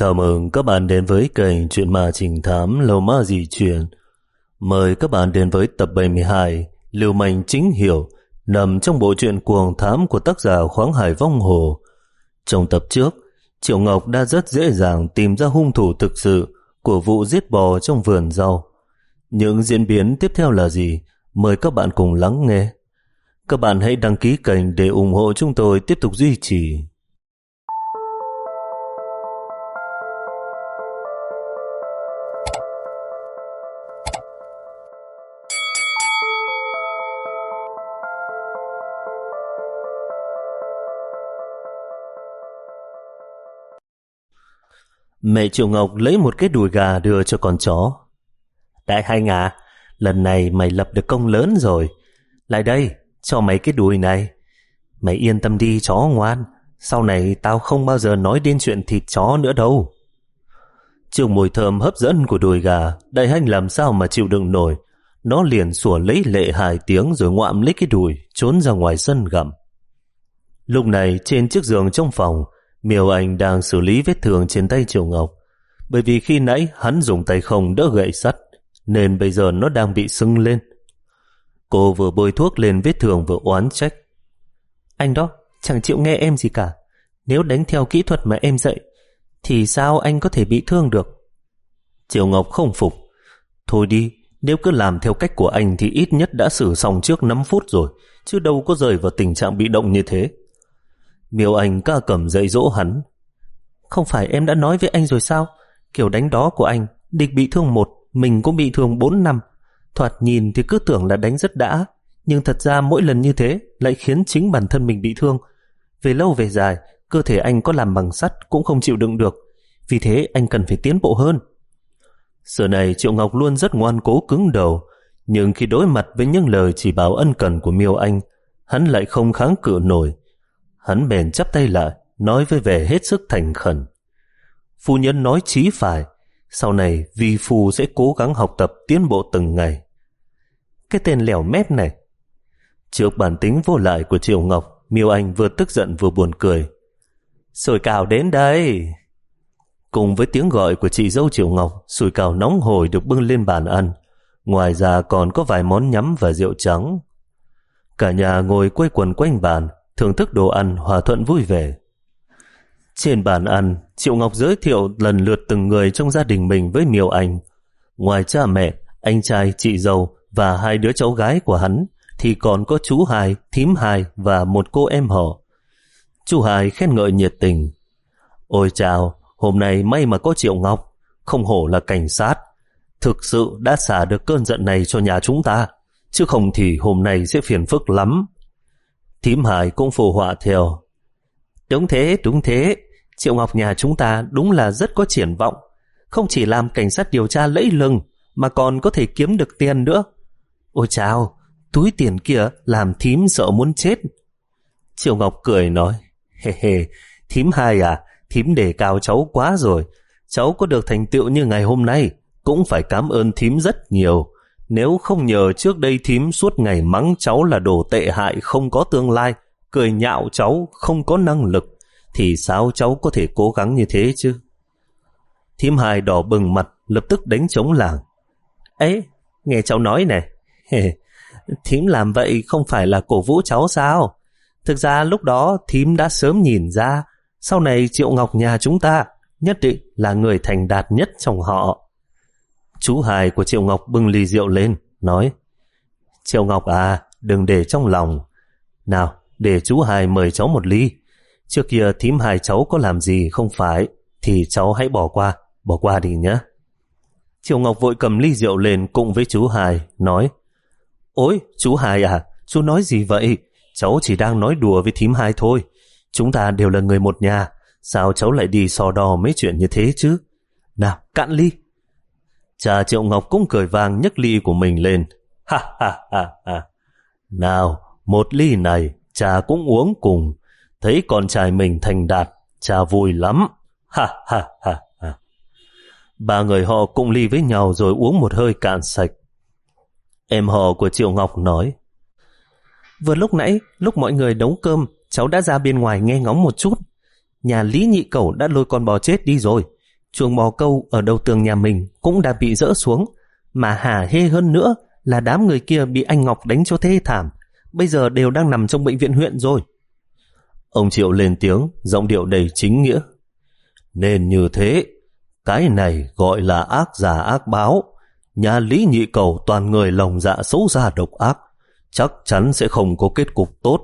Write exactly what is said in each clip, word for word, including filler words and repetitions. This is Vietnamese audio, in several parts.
Chào mừng các bạn đến với kênh Chuyện Ma Trình Thám Lầu Ma Dị Truyền. Mời các bạn đến với tập bảy mươi hai Lưu Manh Chính Hiểu, nằm trong bộ truyện Cuồng Thám của tác giả Khoáng Hải Vong Hồ. Trong tập trước, Triệu Ngọc đã rất dễ dàng tìm ra hung thủ thực sự của vụ giết bò trong vườn rau. Những diễn biến tiếp theo là gì? Mời các bạn cùng lắng nghe. Các bạn hãy đăng ký kênh để ủng hộ chúng tôi tiếp tục duy trì. Mẹ Triệu Ngọc lấy một cái đùi gà đưa cho con chó. Đại Hành à, lần này mày lập được công lớn rồi. Lại đây, cho mày cái đùi này. Mày yên tâm đi chó ngoan, sau này tao không bao giờ nói đến chuyện thịt chó nữa đâu. Trước mùi thơm hấp dẫn của đùi gà, Đại Hành làm sao mà chịu đựng nổi. Nó liền sủa lấy lệ hai tiếng rồi ngoạm lấy cái đùi, trốn ra ngoài sân gặm. Lúc này trên chiếc giường trong phòng, Miêu Anh đang xử lý vết thương trên tay Triệu Ngọc. Bởi vì khi nãy hắn dùng tay không đỡ gậy sắt, nên bây giờ nó đang bị sưng lên. Cô vừa bôi thuốc lên vết thương vừa oán trách. Anh đó chẳng chịu nghe em gì cả. Nếu đánh theo kỹ thuật mà em dạy thì sao anh có thể bị thương được? Triệu Ngọc không phục. Thôi đi, nếu cứ làm theo cách của anh thì ít nhất đã xử xong trước năm phút rồi, chứ đâu có rơi vào tình trạng bị động như thế. Miêu Anh ca cầm dạy dỗ hắn. Không phải em đã nói với anh rồi sao? Kiểu đánh đó của anh, địch bị thương một, mình cũng bị thương bốn năm. Thoạt nhìn thì cứ tưởng là đánh rất đã, nhưng thật ra mỗi lần như thế lại khiến chính bản thân mình bị thương. Về lâu về dài, cơ thể anh có làm bằng sắt cũng không chịu đựng được. Vì thế anh cần phải tiến bộ hơn. Giờ này Triệu Ngọc luôn rất ngoan cố cứng đầu, nhưng khi đối mặt với những lời chỉ bảo ân cần của Miêu Anh, hắn lại không kháng cự nổi. Hắn bèn chắp tay lại, nói với vẻ hết sức thành khẩn. Phu nhân nói chí phải, sau này vi phu sẽ cố gắng học tập tiến bộ từng ngày. Cái tên lẻo mép này. Trước bản tính vô lại của Triệu Ngọc, Miêu Anh vừa tức giận vừa buồn cười. Sủi cảo đến đây. Cùng với tiếng gọi của chị dâu Triệu Ngọc, sủi cảo nóng hổi được bưng lên bàn ăn. Ngoài ra còn có vài món nhắm và rượu trắng. Cả nhà ngồi quây quần quanh bàn, thưởng thức đồ ăn hòa thuận vui vẻ. Trên bàn ăn, Triệu Ngọc giới thiệu lần lượt từng người trong gia đình mình với Miêu Anh. Ngoài cha mẹ, anh trai, chị dâu và hai đứa cháu gái của hắn, thì còn có chú Hai, thím Hai và một cô em họ. Chú Hai khen ngợi nhiệt tình. Ôi chào, hôm nay may mà có Triệu Ngọc, không hổ là cảnh sát. Thực sự đã xả được cơn giận này cho nhà chúng ta, chứ không thì hôm nay sẽ phiền phức lắm. Thím Hải cũng phụ họa theo. Đúng thế, đúng thế. Triệu Ngọc nhà chúng ta đúng là rất có triển vọng. Không chỉ làm cảnh sát điều tra lẫy lừng, mà còn có thể kiếm được tiền nữa. Ôi chào, túi tiền kia làm thím sợ muốn chết. Triệu Ngọc cười nói. Hề hề, thím Hai à, thím đề cao cháu quá rồi. Cháu có được thành tựu như ngày hôm nay cũng phải cảm ơn thím rất nhiều. Nếu không nhờ trước đây thím suốt ngày mắng cháu là đồ tệ hại không có tương lai, cười nhạo cháu không có năng lực, thì sao cháu có thể cố gắng như thế chứ? Thím Hai đỏ bừng mặt, lập tức đánh trống lảng. Ấy, nghe cháu nói này, thím làm vậy không phải là cổ vũ cháu sao? Thực ra lúc đó thím đã sớm nhìn ra, sau này Triệu Ngọc nhà chúng ta nhất định là người thành đạt nhất trong họ. Chú Hai của Triệu Ngọc bưng ly rượu lên, nói. Triệu Ngọc à, đừng để trong lòng. Nào, để chú Hai mời cháu một ly. Trước kia thím Hai cháu có làm gì không phải, thì cháu hãy bỏ qua, bỏ qua đi nhé. Triệu Ngọc vội cầm ly rượu lên cùng với chú Hai, nói. Ôi, chú Hai à, chú nói gì vậy? Cháu chỉ đang nói đùa với thím Hai thôi. Chúng ta đều là người một nhà, sao cháu lại đi so đo mấy chuyện như thế chứ? Nào, cạn ly. Cha Triệu Ngọc cũng cười vang nhấc ly của mình lên. Ha ha ha ha. Nào, một ly này cha cũng uống cùng. Thấy con trai mình thành đạt, cha vui lắm. Ha ha ha ha. Ba người họ cùng ly với nhau rồi uống một hơi cạn sạch. Em họ của Triệu Ngọc nói. Vừa lúc nãy, lúc mọi người nấu cơm, cháu đã ra bên ngoài nghe ngóng một chút. Nhà Lý Nhị Cẩu đã lôi con bò chết đi rồi. chuồng bò câu ở đầu tường nhà mình cũng đã bị dỡ xuống, mà hả hê hơn nữa là đám người kia bị anh Ngọc đánh cho thê thảm, bây giờ đều đang nằm trong bệnh viện huyện rồi. Ông Triệu lên tiếng, giọng điệu đầy chính nghĩa. Nên như thế, cái này gọi là ác giả ác báo. Nhà Lý Nhị Cầu toàn người lòng dạ xấu xa độc ác, chắc chắn sẽ không có kết cục tốt.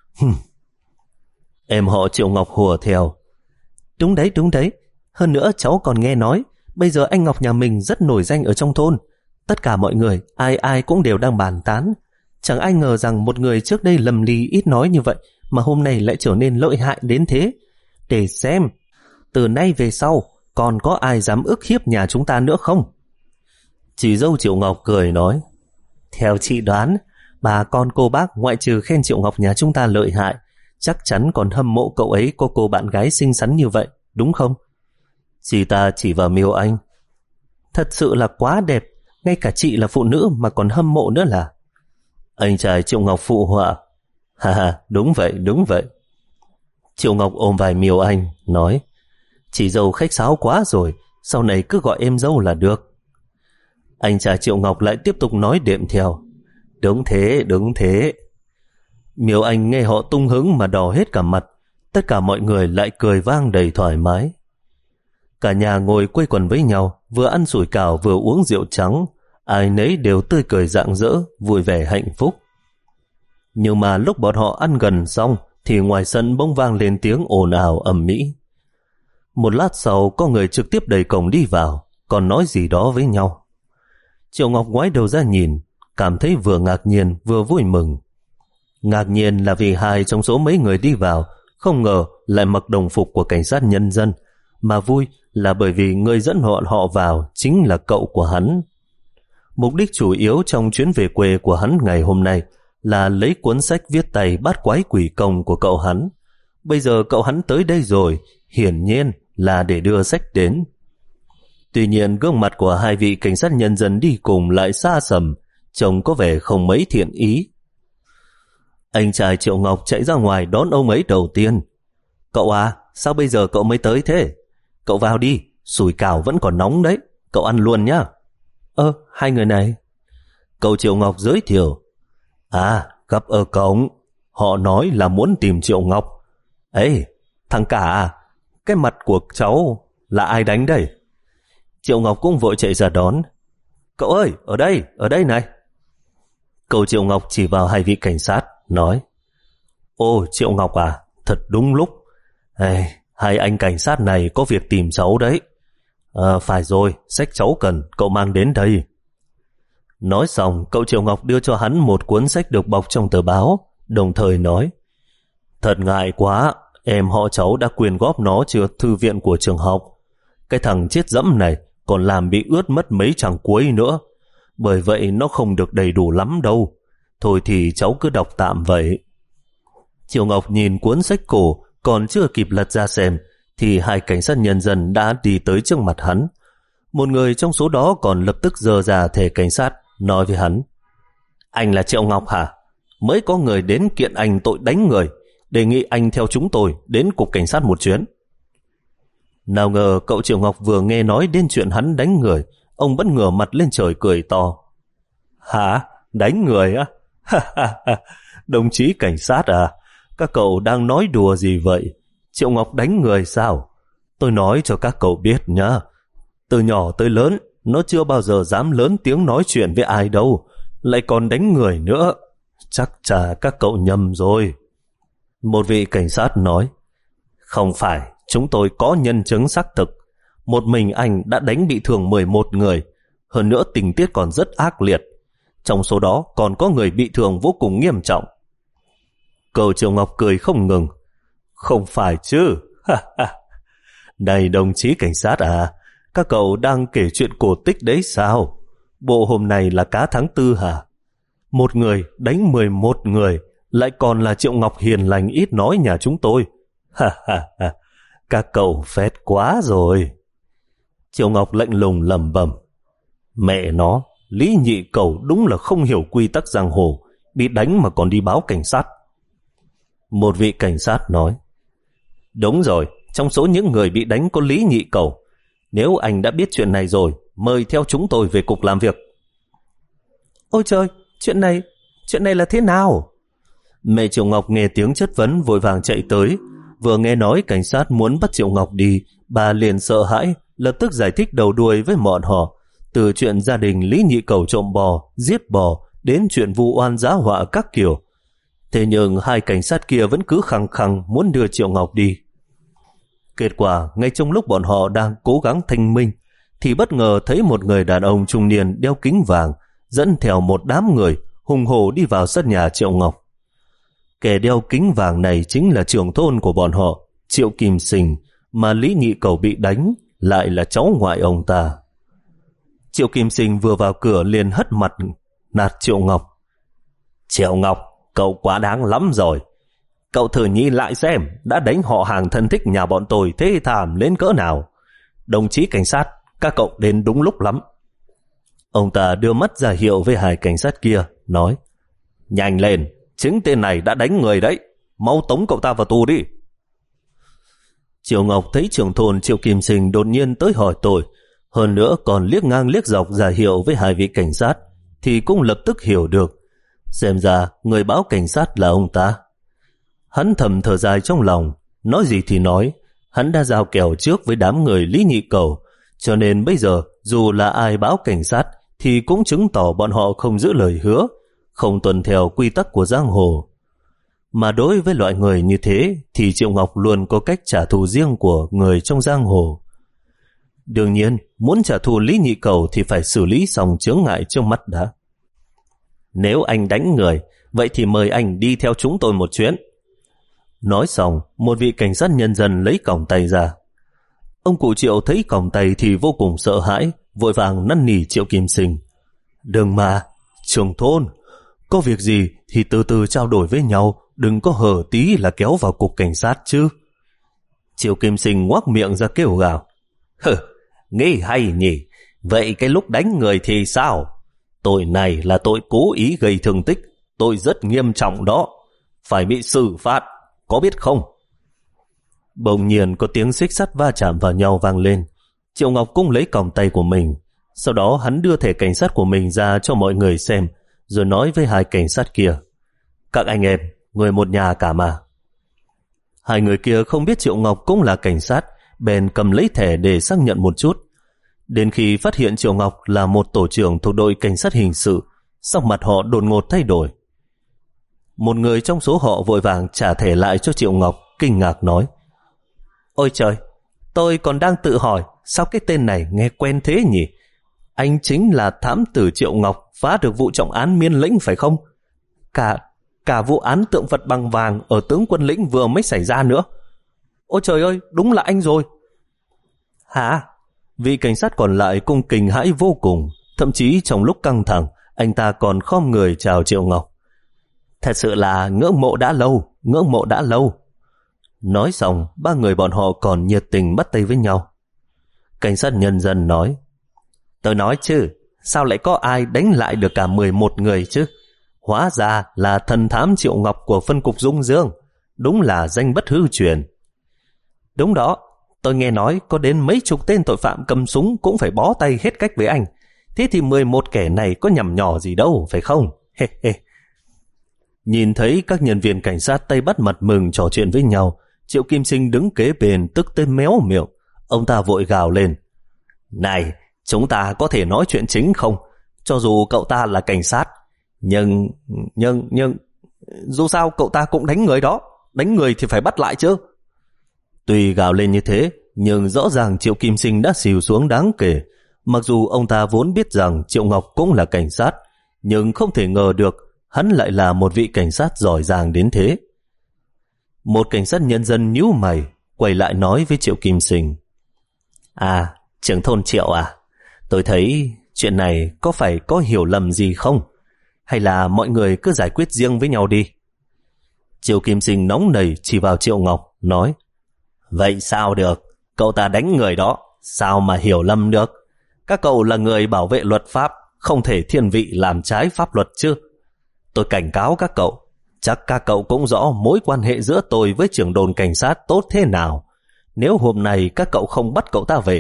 Em họ Triệu Ngọc hùa theo. Đúng đấy, đúng đấy. Hơn nữa cháu còn nghe nói bây giờ anh Ngọc nhà mình rất nổi danh ở trong thôn. Tất cả mọi người, ai ai cũng đều đang bàn tán. Chẳng ai ngờ rằng một người trước đây lầm lì ít nói như vậy mà hôm nay lại trở nên lợi hại đến thế. Để xem, từ nay về sau còn có ai dám ức hiếp nhà chúng ta nữa không? Chị dâu Triệu Ngọc cười nói. Theo chị đoán, bà con cô bác ngoại trừ khen Triệu Ngọc nhà chúng ta lợi hại, chắc chắn còn hâm mộ cậu ấy có cô bạn gái xinh xắn như vậy, đúng không? Chị ta chỉ vào Miêu Anh. Thật sự là quá đẹp, ngay cả chị là phụ nữ mà còn hâm mộ nữa là. Anh trai Triệu Ngọc phụ họa. Ha ha, đúng vậy, đúng vậy. Triệu Ngọc ôm vai Miêu Anh, nói. Chị dâu khách sáo quá rồi, sau này cứ gọi em dâu là được. Anh trai Triệu Ngọc lại tiếp tục nói đệm theo. Đúng thế, đúng thế. Miêu Anh nghe họ tung hứng mà đỏ hết cả mặt. Tất cả mọi người lại cười vang đầy thoải mái. Cả nhà ngồi quây quần với nhau, vừa ăn sủi cảo vừa uống rượu trắng. Ai nấy đều tươi cười rạng rỡ, vui vẻ hạnh phúc. Nhưng mà lúc bọn họ ăn gần xong thì ngoài sân bỗng vang lên tiếng ồn ào ầm ĩ. Một lát sau có người trực tiếp đẩy cổng đi vào, còn nói gì đó với nhau. Triệu Ngọc ngoái đầu ra nhìn, cảm thấy vừa ngạc nhiên vừa vui mừng. Ngạc nhiên là vì hai trong số mấy người đi vào không ngờ lại mặc đồng phục của cảnh sát nhân dân, mà vui là bởi vì người dẫn họ họ vào chính là cậu của hắn. Mục đích chủ yếu trong chuyến về quê của hắn ngày hôm nay là lấy cuốn sách viết tay Bát Quái Quỷ Công của cậu hắn. Bây giờ cậu hắn tới đây rồi, hiển nhiên là để đưa sách đến. Tuy nhiên gương mặt của hai vị cảnh sát nhân dân đi cùng lại xa sầm, trông có vẻ không mấy thiện ý. Anh trai Triệu Ngọc chạy ra ngoài đón ông ấy đầu tiên. Cậu à, sao bây giờ cậu mới tới thế? Cậu vào đi, sủi cảo vẫn còn nóng đấy, cậu ăn luôn nhá. Ơ, hai người này. Cậu Triệu Ngọc giới thiệu. À, gặp ở cổng, họ nói là muốn tìm Triệu Ngọc. Ê, thằng cả à, cái mặt của cháu là ai đánh đây? Triệu Ngọc cũng vội chạy ra đón. Cậu ơi, ở đây, ở đây này. Cậu Triệu Ngọc chỉ vào hai vị cảnh sát, nói. Ô, Triệu Ngọc à, thật đúng lúc. Ê, hai anh cảnh sát này có việc tìm cháu đấy. À, phải rồi, sách cháu cần, cậu mang đến đây. Nói xong, cậu Triệu Ngọc đưa cho hắn một cuốn sách được bọc trong tờ báo, đồng thời nói. Thật ngại quá, em họ cháu đã quyên góp nó cho thư viện của trường học. Cái thằng chết dẫm này còn làm bị ướt mất mấy trang cuối nữa. Bởi vậy nó không được đầy đủ lắm đâu. Thôi thì cháu cứ đọc tạm vậy. Triệu Ngọc nhìn cuốn sách cổ, còn chưa kịp lật ra xem, thì hai cảnh sát nhân dân đã đi tới trước mặt hắn. Một người trong số đó còn lập tức giơ ra thẻ cảnh sát, nói với hắn. Anh là Triệu Ngọc hả? Mới có người đến kiện anh tội đánh người, đề nghị anh theo chúng tôi đến cục cảnh sát một chuyến. Nào ngờ cậu Triệu Ngọc vừa nghe nói đến chuyện hắn đánh người, ông bất ngờ mặt lên trời cười to. Hả? Đánh người á? Đồng chí cảnh sát à? Các cậu đang nói đùa gì vậy? Triệu Ngọc đánh người sao? Tôi nói cho các cậu biết nhá. Từ nhỏ tới lớn, nó chưa bao giờ dám lớn tiếng nói chuyện với ai đâu, lại còn đánh người nữa. Chắc chả các cậu nhầm rồi. Một vị cảnh sát nói. Không phải, chúng tôi có nhân chứng xác thực. Một mình anh đã đánh bị thương mười một người. Hơn nữa tình tiết còn rất ác liệt. Trong số đó còn có người bị thương vô cùng nghiêm trọng. Cậu Triệu Ngọc cười không ngừng. Không phải chứ? Này đồng chí cảnh sát à, các cậu đang kể chuyện cổ tích đấy sao? Bộ hôm nay là cá tháng tư hả? Một người đánh mười một người, lại còn là Triệu Ngọc hiền lành ít nói nhà chúng tôi. Ha ha ha, các cậu phét quá rồi. Triệu Ngọc lạnh lùng lẩm bẩm. Mẹ nó, Lý Nhị Cầu đúng là không hiểu quy tắc giang hồ, bị đánh mà còn đi báo cảnh sát. Một vị cảnh sát nói. Đúng rồi, trong số những người bị đánh có Lý Nhị Cầu. Nếu anh đã biết chuyện này rồi, mời theo chúng tôi về cục làm việc. Ôi trời, chuyện này, chuyện này là thế nào? Mẹ Triệu Ngọc nghe tiếng chất vấn vội vàng chạy tới. Vừa nghe nói cảnh sát muốn bắt Triệu Ngọc đi, bà liền sợ hãi, lập tức giải thích đầu đuôi với bọn họ. Từ chuyện gia đình Lý Nhị Cầu trộm bò, giết bò, đến chuyện vu oan giá họa các kiểu. Thế nhưng hai cảnh sát kia vẫn cứ khăng khăng muốn đưa Triệu Ngọc đi. Kết quả, ngay trong lúc bọn họ đang cố gắng thanh minh, thì bất ngờ thấy một người đàn ông trung niên đeo kính vàng dẫn theo một đám người hùng hổ đi vào sân nhà Triệu Ngọc. Kẻ đeo kính vàng này chính là trưởng thôn của bọn họ, Triệu Kim Sinh, mà Lý Nhị Cầu bị đánh lại là cháu ngoại ông ta. Triệu Kim Sinh vừa vào cửa liền hất mặt nạt Triệu Ngọc. Triệu Ngọc, cậu quá đáng lắm rồi. Cậu thử nhìn lại xem, đã đánh họ hàng thân thích nhà bọn tôi thê thảm đến cỡ nào. Đồng chí cảnh sát, các cậu đến đúng lúc lắm. Ông ta đưa mắt ra hiệu với hai cảnh sát kia, nói: Nhanh lên, chính tên này đã đánh người đấy, mau tống cậu ta vào tù đi. Triệu Ngọc thấy trưởng thôn Triệu Kim Sinh đột nhiên tới hỏi tội, hơn nữa còn liếc ngang liếc dọc ra hiệu với hai vị cảnh sát, thì cũng lập tức hiểu được. Xem ra người báo cảnh sát là ông ta. Hắn thầm thở dài trong lòng, nói gì thì nói, hắn đã giao kèo trước với đám người Lý Nhị Cầu, cho nên bây giờ dù là ai báo cảnh sát thì cũng chứng tỏ bọn họ không giữ lời hứa, không tuân theo quy tắc của giang hồ. Mà đối với loại người như thế thì Triệu Ngọc luôn có cách trả thù riêng của người trong giang hồ. Đương nhiên, muốn trả thù Lý Nhị Cầu thì phải xử lý xong chướng ngại trước mắt đã. Nếu anh đánh người, vậy thì mời anh đi theo chúng tôi một chuyến. Nói xong, một vị cảnh sát nhân dân lấy còng tay ra. Ông cụ Triệu thấy còng tay thì vô cùng sợ hãi, vội vàng năn nỉ Triệu Kim Sinh. Đừng mà, trưởng thôn, có việc gì thì từ từ trao đổi với nhau, đừng có hở tí là kéo vào cục cảnh sát chứ. Triệu Kim Sinh ngoác miệng ra kêu gào. Hừ, nghĩ hay nhỉ, vậy cái lúc đánh người thì sao? Tội này là tội cố ý gây thương tích, tội rất nghiêm trọng đó, phải bị xử phạt, có biết không? Bỗng nhiên có tiếng xích sắt va chạm vào nhau vang lên. Triệu Ngọc cũng lấy còng tay của mình, sau đó hắn đưa thẻ cảnh sát của mình ra cho mọi người xem, rồi nói với hai cảnh sát kia: Các anh em, người một nhà cả mà. Hai người kia không biết Triệu Ngọc cũng là cảnh sát, bèn cầm lấy thẻ để xác nhận một chút. Đến khi phát hiện Triệu Ngọc là một tổ trưởng thuộc đội cảnh sát hình sự, sắc mặt họ đột ngột thay đổi. Một người trong số họ vội vàng trả thẻ lại cho Triệu Ngọc, kinh ngạc nói: Ôi trời, tôi còn đang tự hỏi sao cái tên này nghe quen thế nhỉ? Anh chính là thám tử Triệu Ngọc phá được vụ trọng án Miên Lĩnh phải không? Cả cả vụ án tượng vật bằng vàng ở tướng quân lĩnh vừa mới xảy ra nữa. Ôi trời ơi, đúng là anh rồi. Hả? Vị cảnh sát còn lại cũng kinh hãi vô cùng, thậm chí trong lúc căng thẳng, anh ta còn khom người chào Triệu Ngọc. Thật sự là ngưỡng mộ đã lâu, ngưỡng mộ đã lâu. Nói xong, ba người bọn họ còn nhiệt tình bắt tay với nhau. Cảnh sát nhân dân nói: Tôi nói chứ, sao lại có ai đánh lại được cả mười một người chứ? Hóa ra là thần thám Triệu Ngọc của phân cục Dung Dương, đúng là danh bất hư truyền. Đúng đó, tôi nghe nói có đến mấy chục tên tội phạm cầm súng cũng phải bó tay hết cách với anh. Thế thì mười một kẻ này có nhằm nhỏ gì đâu, phải không? He he. Nhìn thấy các nhân viên cảnh sát tay bắt mặt mừng trò chuyện với nhau, Triệu Kim Sinh đứng kế bên tức tới méo miệng. Ông ta vội gào lên: Này, chúng ta có thể nói chuyện chính không? Cho dù cậu ta là cảnh sát, nhưng, nhưng, nhưng, dù sao cậu ta cũng đánh người đó. Đánh người thì phải bắt lại chứ. Tuy gào lên như thế, nhưng rõ ràng Triệu Kim Sinh đã xìu xuống đáng kể. Mặc dù ông ta vốn biết rằng Triệu Ngọc cũng là cảnh sát, nhưng không thể ngờ được hắn lại là một vị cảnh sát giỏi giang đến thế. Một cảnh sát nhân dân nhíu mày, quay lại nói với Triệu Kim Sinh: À, trưởng thôn Triệu à, tôi thấy chuyện này có phải có hiểu lầm gì không? Hay là mọi người cứ giải quyết riêng với nhau đi? Triệu Kim Sinh nóng nảy chỉ vào Triệu Ngọc, nói: Vậy sao được? Cậu ta đánh người đó, sao mà hiểu lầm được? Các cậu là người bảo vệ luật pháp, không thể thiên vị làm trái pháp luật chứ. Tôi cảnh cáo các cậu, chắc các cậu cũng rõ mối quan hệ giữa tôi với trưởng đồn cảnh sát tốt thế nào. Nếu hôm nay các cậu không bắt cậu ta về,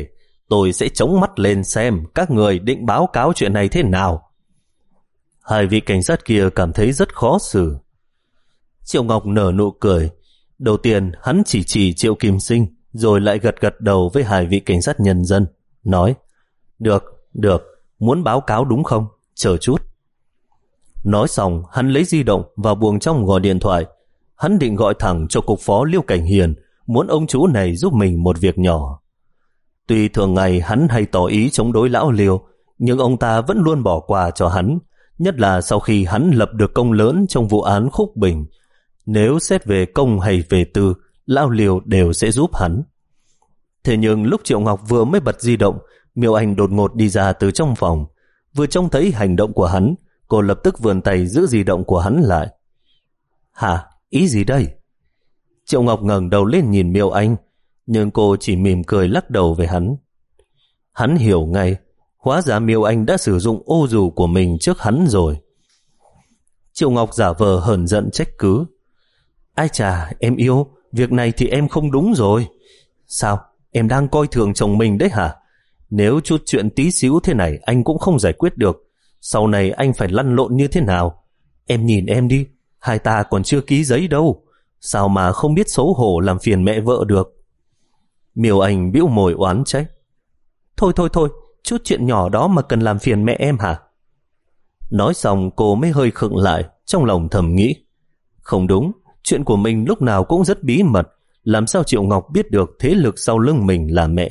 tôi sẽ chống mắt lên xem các người định báo cáo chuyện này thế nào. Hai vị cảnh sát kia cảm thấy rất khó xử. Triệu Ngọc nở nụ cười. Đầu tiên hắn chỉ chỉ Triệu Kim Sinh, rồi lại gật gật đầu với hai vị cảnh sát nhân dân, nói: Được, được, muốn báo cáo đúng không? Chờ chút. Nói xong, hắn lấy di động và buồng trong gọi điện thoại. Hắn định gọi thẳng cho cục phó Liêu Cảnh Hiền, muốn ông chú này giúp mình một việc nhỏ. Tuy thường ngày hắn hay tỏ ý chống đối lão Liêu, nhưng ông ta vẫn luôn bỏ qua cho hắn, nhất là sau khi hắn lập được công lớn trong vụ án Khúc Bình. Nếu xét về công hay về tư, lão Liêu đều sẽ giúp hắn. Thế nhưng lúc Triệu Ngọc vừa mới bật di động, Miêu Anh đột ngột đi ra từ trong phòng. Vừa trông thấy hành động của hắn, cô lập tức vươn tay giữ di động của hắn lại. Hả? Ý gì đây? Triệu Ngọc ngẩng đầu lên nhìn Miêu Anh, nhưng cô chỉ mỉm cười lắc đầu với hắn. Hắn hiểu ngay, hóa ra Miêu Anh đã sử dụng ô dù của mình trước hắn rồi. Triệu Ngọc giả vờ hờn giận trách cứ. Ai chà, em yêu, việc này thì em không đúng rồi. Sao? Em đang coi thường chồng mình đấy hả? Nếu chút chuyện tí xíu thế này anh cũng không giải quyết được, sau này anh phải lăn lộn như thế nào? Em nhìn em đi, hai ta còn chưa ký giấy đâu, sao mà không biết xấu hổ làm phiền mẹ vợ được? Miêu Anh bĩu môi oán trách. Thôi thôi thôi, chút chuyện nhỏ đó mà cần làm phiền mẹ em hả? Nói xong cô mới hơi khựng lại, trong lòng thầm nghĩ. Không đúng, chuyện của mình lúc nào cũng rất bí mật, làm sao Triệu Ngọc biết được thế lực sau lưng mình là mẹ?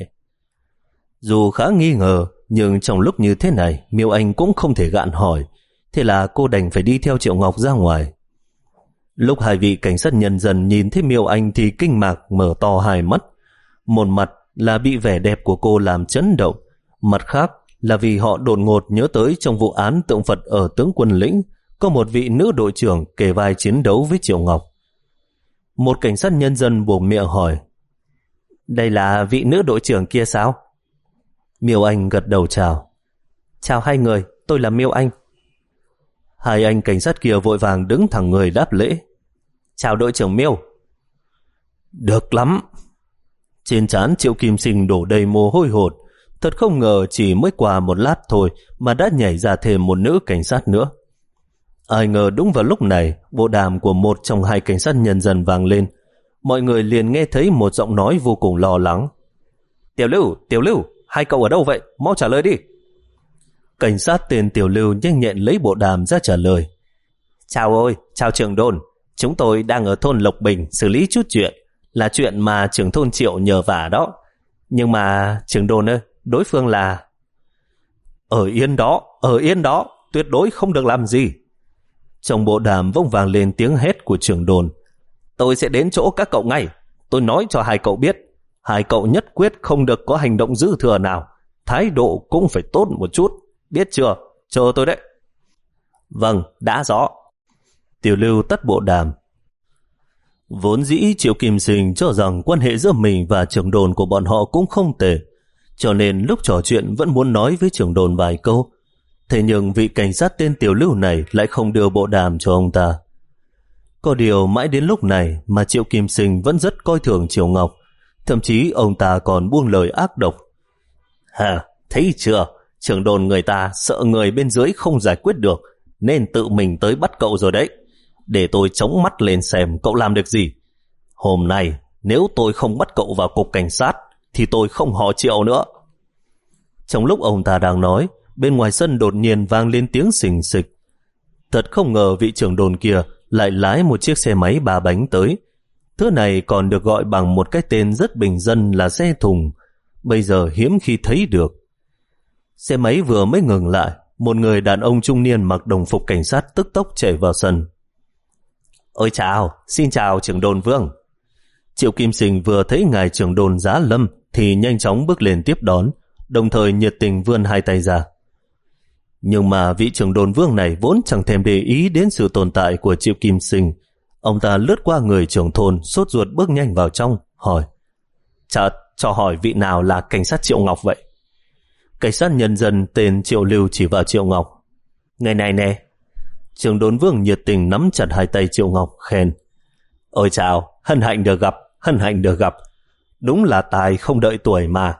Dù khá nghi ngờ, nhưng trong lúc như thế này, Miêu Anh cũng không thể gạn hỏi, thế là cô đành phải đi theo Triệu Ngọc ra ngoài. Lúc hai vị cảnh sát nhân dân nhìn thấy Miêu Anh thì kinh ngạc mở to hai mắt. Một mặt là bị vẻ đẹp của cô làm chấn động, mặt khác là vì họ đột ngột nhớ tới trong vụ án tượng Phật ở Tướng Quân Lĩnh có một vị nữ đội trưởng kề vai chiến đấu với Triệu Ngọc. Một cảnh sát nhân dân buộc miệng hỏi: Đây là vị nữ đội trưởng kia sao? Miêu Anh gật đầu chào. Chào hai người, tôi là Miêu Anh. Hai anh cảnh sát kia vội vàng đứng thẳng người đáp lễ. Chào đội trưởng Miêu. Được lắm. Trên trán Triệu Kim Sinh đổ đầy mồ hôi hột. Thật không ngờ chỉ mới qua một lát thôi mà đã nhảy ra thêm một nữ cảnh sát nữa. Ai ngờ đúng vào lúc này, bộ đàm của một trong hai cảnh sát nhân dân vang lên. Mọi người liền nghe thấy một giọng nói vô cùng lo lắng. Tiểu Lưu, Tiểu Lưu, hai cậu ở đâu vậy? Mau trả lời đi. Cảnh sát tên Tiểu Lưu nhanh nhẹn lấy bộ đàm ra trả lời. Chào ôi, chào trưởng đồn. Chúng tôi đang ở thôn Lộc Bình xử lý chút chuyện, là chuyện mà trưởng thôn Triệu nhờ vả đó. Nhưng mà trưởng đồn ơi, đối phương là... Ở yên đó, ở yên đó, tuyệt đối không được làm gì. Trong bộ đàm vọng vang lên tiếng hét của trưởng đồn. Tôi sẽ đến chỗ các cậu ngay. Tôi nói cho hai cậu biết, hai cậu nhất quyết không được có hành động dư thừa nào. Thái độ cũng phải tốt một chút, biết chưa? Chờ tôi đấy. Vâng, đã rõ. Tiểu Lưu tắt bộ đàm. Vốn dĩ Triệu Kim Sinh cho rằng quan hệ giữa mình và trưởng đồn của bọn họ cũng không tệ, cho nên lúc trò chuyện vẫn muốn nói với trưởng đồn vài câu. Thế nhưng vị cảnh sát tên Tiểu Lưu này lại không đưa bộ đàm cho ông ta. Có điều mãi đến lúc này mà Triệu Kim Sinh vẫn rất coi thường Triệu Ngọc, thậm chí ông ta còn buông lời ác độc. Hà, thấy chưa? Trưởng đồn người ta sợ người bên dưới không giải quyết được, nên tự mình tới bắt cậu rồi đấy. Để tôi chống mắt lên xem cậu làm được gì. Hôm nay nếu tôi không bắt cậu vào cục cảnh sát thì tôi không họ Triệu nữa. Trong lúc ông ta đang nói, bên ngoài sân đột nhiên vang lên tiếng xình xịch. Thật không ngờ vị trưởng đồn kia lại lái một chiếc xe máy ba bánh tới. Thứ này còn được gọi bằng một cái tên rất bình dân là xe thùng, bây giờ hiếm khi thấy được. Xe máy vừa mới ngừng lại, một người đàn ông trung niên mặc đồng phục cảnh sát tức tốc chạy vào sân. Ôi chào, xin chào trưởng đồn Vương. Triệu Kim Sinh vừa thấy ngài trưởng đồn Giá Lâm thì nhanh chóng bước lên tiếp đón, đồng thời nhiệt tình vươn hai tay ra. Nhưng mà vị trưởng đồn Vương này vốn chẳng thèm để ý đến sự tồn tại của Triệu Kim Sinh. Ông ta lướt qua người trưởng thôn, sốt ruột bước nhanh vào trong, hỏi: Chợt cho hỏi vị nào là cảnh sát Triệu Ngọc vậy? Cảnh sát nhân dân tên Triệu Lưu chỉ vào Triệu Ngọc. Ngày này nè. Trưởng đồn Vương nhiệt tình nắm chặt hai tay Triệu Ngọc, khen: Ôi chào, hân hạnh được gặp, hân hạnh được gặp. Đúng là tài không đợi tuổi mà.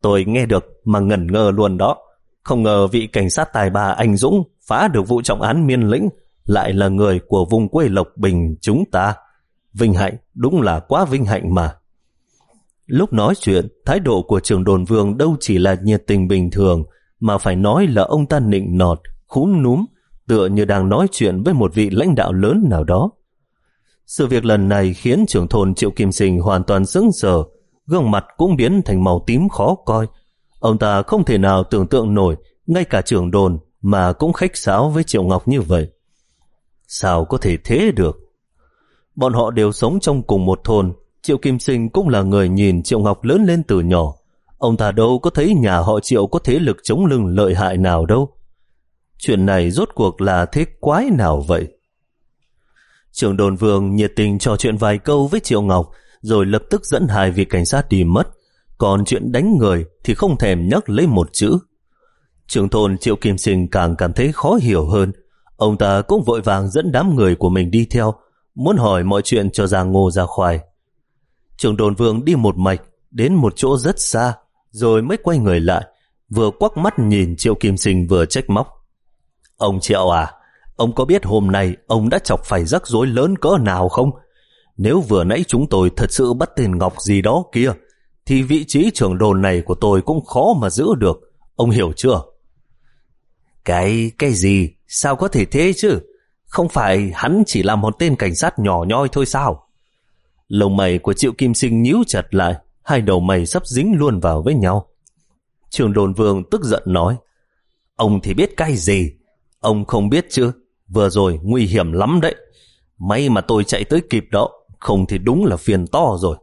Tôi nghe được mà ngẩn ngơ luôn đó. Không ngờ vị cảnh sát tài ba anh dũng phá được vụ trọng án Miên Lĩnh lại là người của vùng quê Lộc Bình chúng ta. Vinh hạnh, đúng là quá vinh hạnh mà. Lúc nói chuyện, thái độ của trưởng đồn Vương đâu chỉ là nhiệt tình bình thường, mà phải nói là ông ta nịnh nọt, khúm núm, tựa như đang nói chuyện với một vị lãnh đạo lớn nào đó. Sự việc lần này khiến trưởng thôn Triệu Kim Sinh hoàn toàn sững sờ, gương mặt cũng biến thành màu tím khó coi. Ông ta không thể nào tưởng tượng nổi, ngay cả trưởng đồn mà cũng khách sáo với Triệu Ngọc như vậy. Sao có thể thế được? Bọn họ đều sống trong cùng một thôn. Triệu Kim Sinh cũng là người nhìn Triệu Ngọc lớn lên từ nhỏ. Ông ta đâu có thấy nhà họ Triệu có thế lực chống lưng lợi hại nào đâu. Chuyện này rốt cuộc là thế quái nào vậy? Trưởng đồn Vương nhiệt tình trò chuyện vài câu với Triệu Ngọc, rồi lập tức dẫn hai vị cảnh sát đi mất. Còn chuyện đánh người thì không thèm nhắc lấy một chữ. Trưởng thôn Triệu Kim Sinh càng cảm thấy khó hiểu hơn. Ông ta cũng vội vàng dẫn đám người của mình đi theo, muốn hỏi mọi chuyện cho ra ngô ra khoai. Trưởng đồn Vương đi một mạch đến một chỗ rất xa, rồi mới quay người lại, vừa quắc mắt nhìn Triệu Kim Sinh vừa trách móc. Ông Triệu à, ông có biết hôm nay ông đã chọc phải rắc rối lớn cỡ nào không? Nếu vừa nãy chúng tôi thật sự bắt tên Ngọc gì đó kia, thì vị trí trưởng đồn này của tôi cũng khó mà giữ được. Ông hiểu chưa? Cái, cái gì? Sao có thể thế chứ? Không phải hắn chỉ là một tên cảnh sát nhỏ nhoi thôi sao? Lông mày của Triệu Kim Sinh nhíu chặt lại, hai đầu mày sắp dính luôn vào với nhau. Trưởng đồn Vương tức giận nói, ông thì biết cái gì? Ông không biết chứ? Vừa rồi nguy hiểm lắm đấy. May mà tôi chạy tới kịp đó, không thì đúng là phiền to rồi.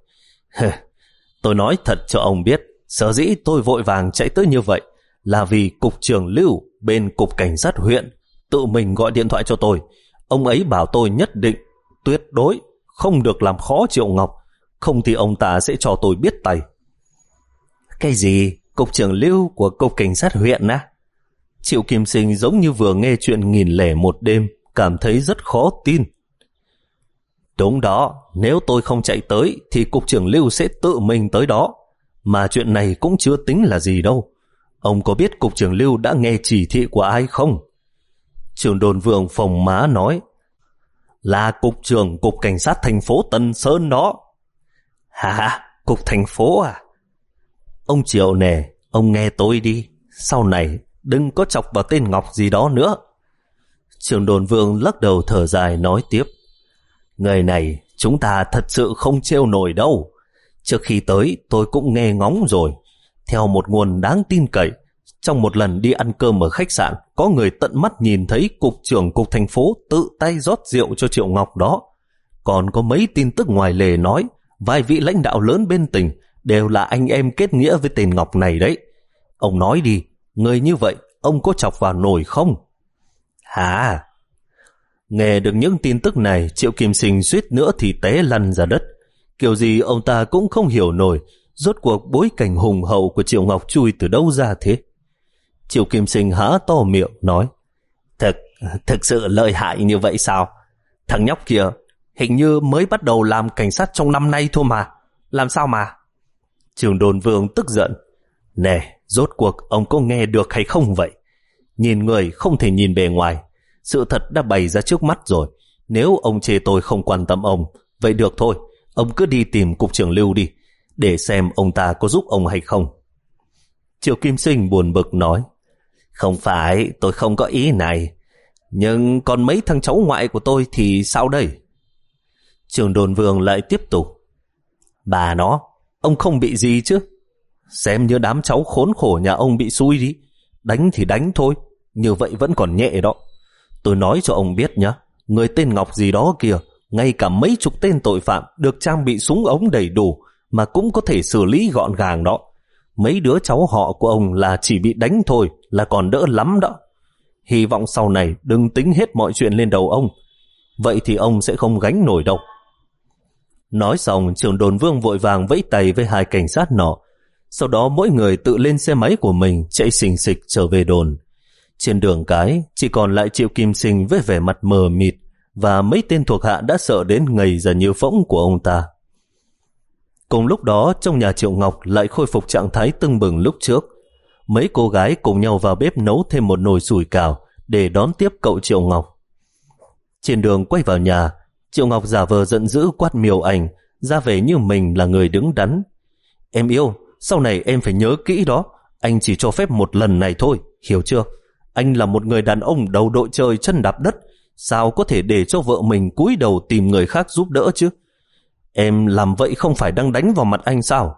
Tôi nói thật cho ông biết, sở dĩ tôi vội vàng chạy tới như vậy là vì cục trưởng Lưu bên cục cảnh sát huyện tự mình gọi điện thoại cho tôi. Ông ấy bảo tôi nhất định, tuyệt đối không được làm khó Triệu Ngọc, không thì ông ta sẽ cho tôi biết tay. Cái gì? Cục trưởng Lưu của cục cảnh sát huyện á? Triệu Kim Sinh giống như vừa nghe chuyện nghìn lẻ một đêm, cảm thấy rất khó tin. Đúng đó, nếu tôi không chạy tới thì cục trưởng Lưu sẽ tự mình tới đó. Mà chuyện này cũng chưa tính là gì đâu. Ông có biết cục trưởng Lưu đã nghe chỉ thị của ai không? Trưởng đồn Vương phồng má nói, là cục trưởng cục cảnh sát thành phố Tân Sơn đó. Hả? Cục thành phố à? Ông Triệu nè, ông nghe tôi đi, sau này đừng có chọc vào tên Ngọc gì đó nữa. Trưởng đồn Vương lắc đầu thở dài nói tiếp, người này chúng ta thật sự không trêu nổi đâu. Trước khi tới tôi cũng nghe ngóng rồi. Theo một nguồn đáng tin cậy, trong một lần đi ăn cơm ở khách sạn, có người tận mắt nhìn thấy cục trưởng cục thành phố tự tay rót rượu cho Triệu Ngọc đó. Còn có mấy tin tức ngoài lề nói vài vị lãnh đạo lớn bên tỉnh đều là anh em kết nghĩa với tên Ngọc này đấy. Ông nói đi, người như vậy ông có chọc vào nổi không? Hả? Nghe được những tin tức này, Triệu Kim Sinh suýt nữa thì té lăn ra đất. Kiểu gì ông ta cũng không hiểu nổi, rốt cuộc bối cảnh hùng hậu của Triệu Ngọc chui từ đâu ra thế. Triệu Kim Sinh há to miệng nói, Thực, thực sự lợi hại như vậy sao? Thằng nhóc kia hình như mới bắt đầu làm cảnh sát trong năm nay thôi mà. Làm sao mà? Trưởng đồn Vương tức giận, nè, rốt cuộc ông có nghe được hay không vậy? Nhìn người không thể nhìn bề ngoài. Sự thật đã bày ra trước mắt rồi. Nếu ông chê tôi không quan tâm ông, vậy được thôi, ông cứ đi tìm cục trưởng Lưu đi, để xem ông ta có giúp ông hay không. Triệu Kim Sinh buồn bực nói, không phải, tôi không có ý này. Nhưng còn mấy thằng cháu ngoại của tôi thì sao đây? Trưởng đồn Vương lại tiếp tục, bà nó, ông không bị gì chứ? Xem như đám cháu khốn khổ nhà ông bị xui đi. Đánh thì đánh thôi, như vậy vẫn còn nhẹ đó. Tôi nói cho ông biết nhá, người tên Ngọc gì đó kìa, ngay cả mấy chục tên tội phạm được trang bị súng ống đầy đủ mà cũng có thể xử lý gọn gàng đó. Mấy đứa cháu họ của ông là chỉ bị đánh thôi là còn đỡ lắm đó. Hy vọng sau này đừng tính hết mọi chuyện lên đầu ông, vậy thì ông sẽ không gánh nổi đâu. Nói xong, trưởng đồn Vương vội vàng vẫy tay với hai cảnh sát nọ. Sau đó mỗi người tự lên xe máy của mình chạy xình xịch trở về đồn. Trên đường cái chỉ còn lại Triệu Kim Sinh với vẻ mặt mờ mịt, và mấy tên thuộc hạ đã sợ đến ngây ra như phỗng của ông ta. Cùng lúc đó trong nhà Triệu Ngọc lại khôi phục trạng thái tưng bừng lúc trước. Mấy cô gái cùng nhau vào bếp nấu thêm một nồi sủi cảo để đón tiếp cậu Triệu Ngọc. Trên đường quay vào nhà, Triệu Ngọc giả vờ giận dữ quát Miêu Anh, ra vẻ như mình là người đứng đắn. Em yêu, sau này em phải nhớ kỹ đó, anh chỉ cho phép một lần này thôi, hiểu chưa? Anh là một người đàn ông đầu đội trời chân đạp đất, sao có thể để cho vợ mình cúi đầu tìm người khác giúp đỡ chứ? Em làm vậy không phải đang đánh vào mặt anh sao?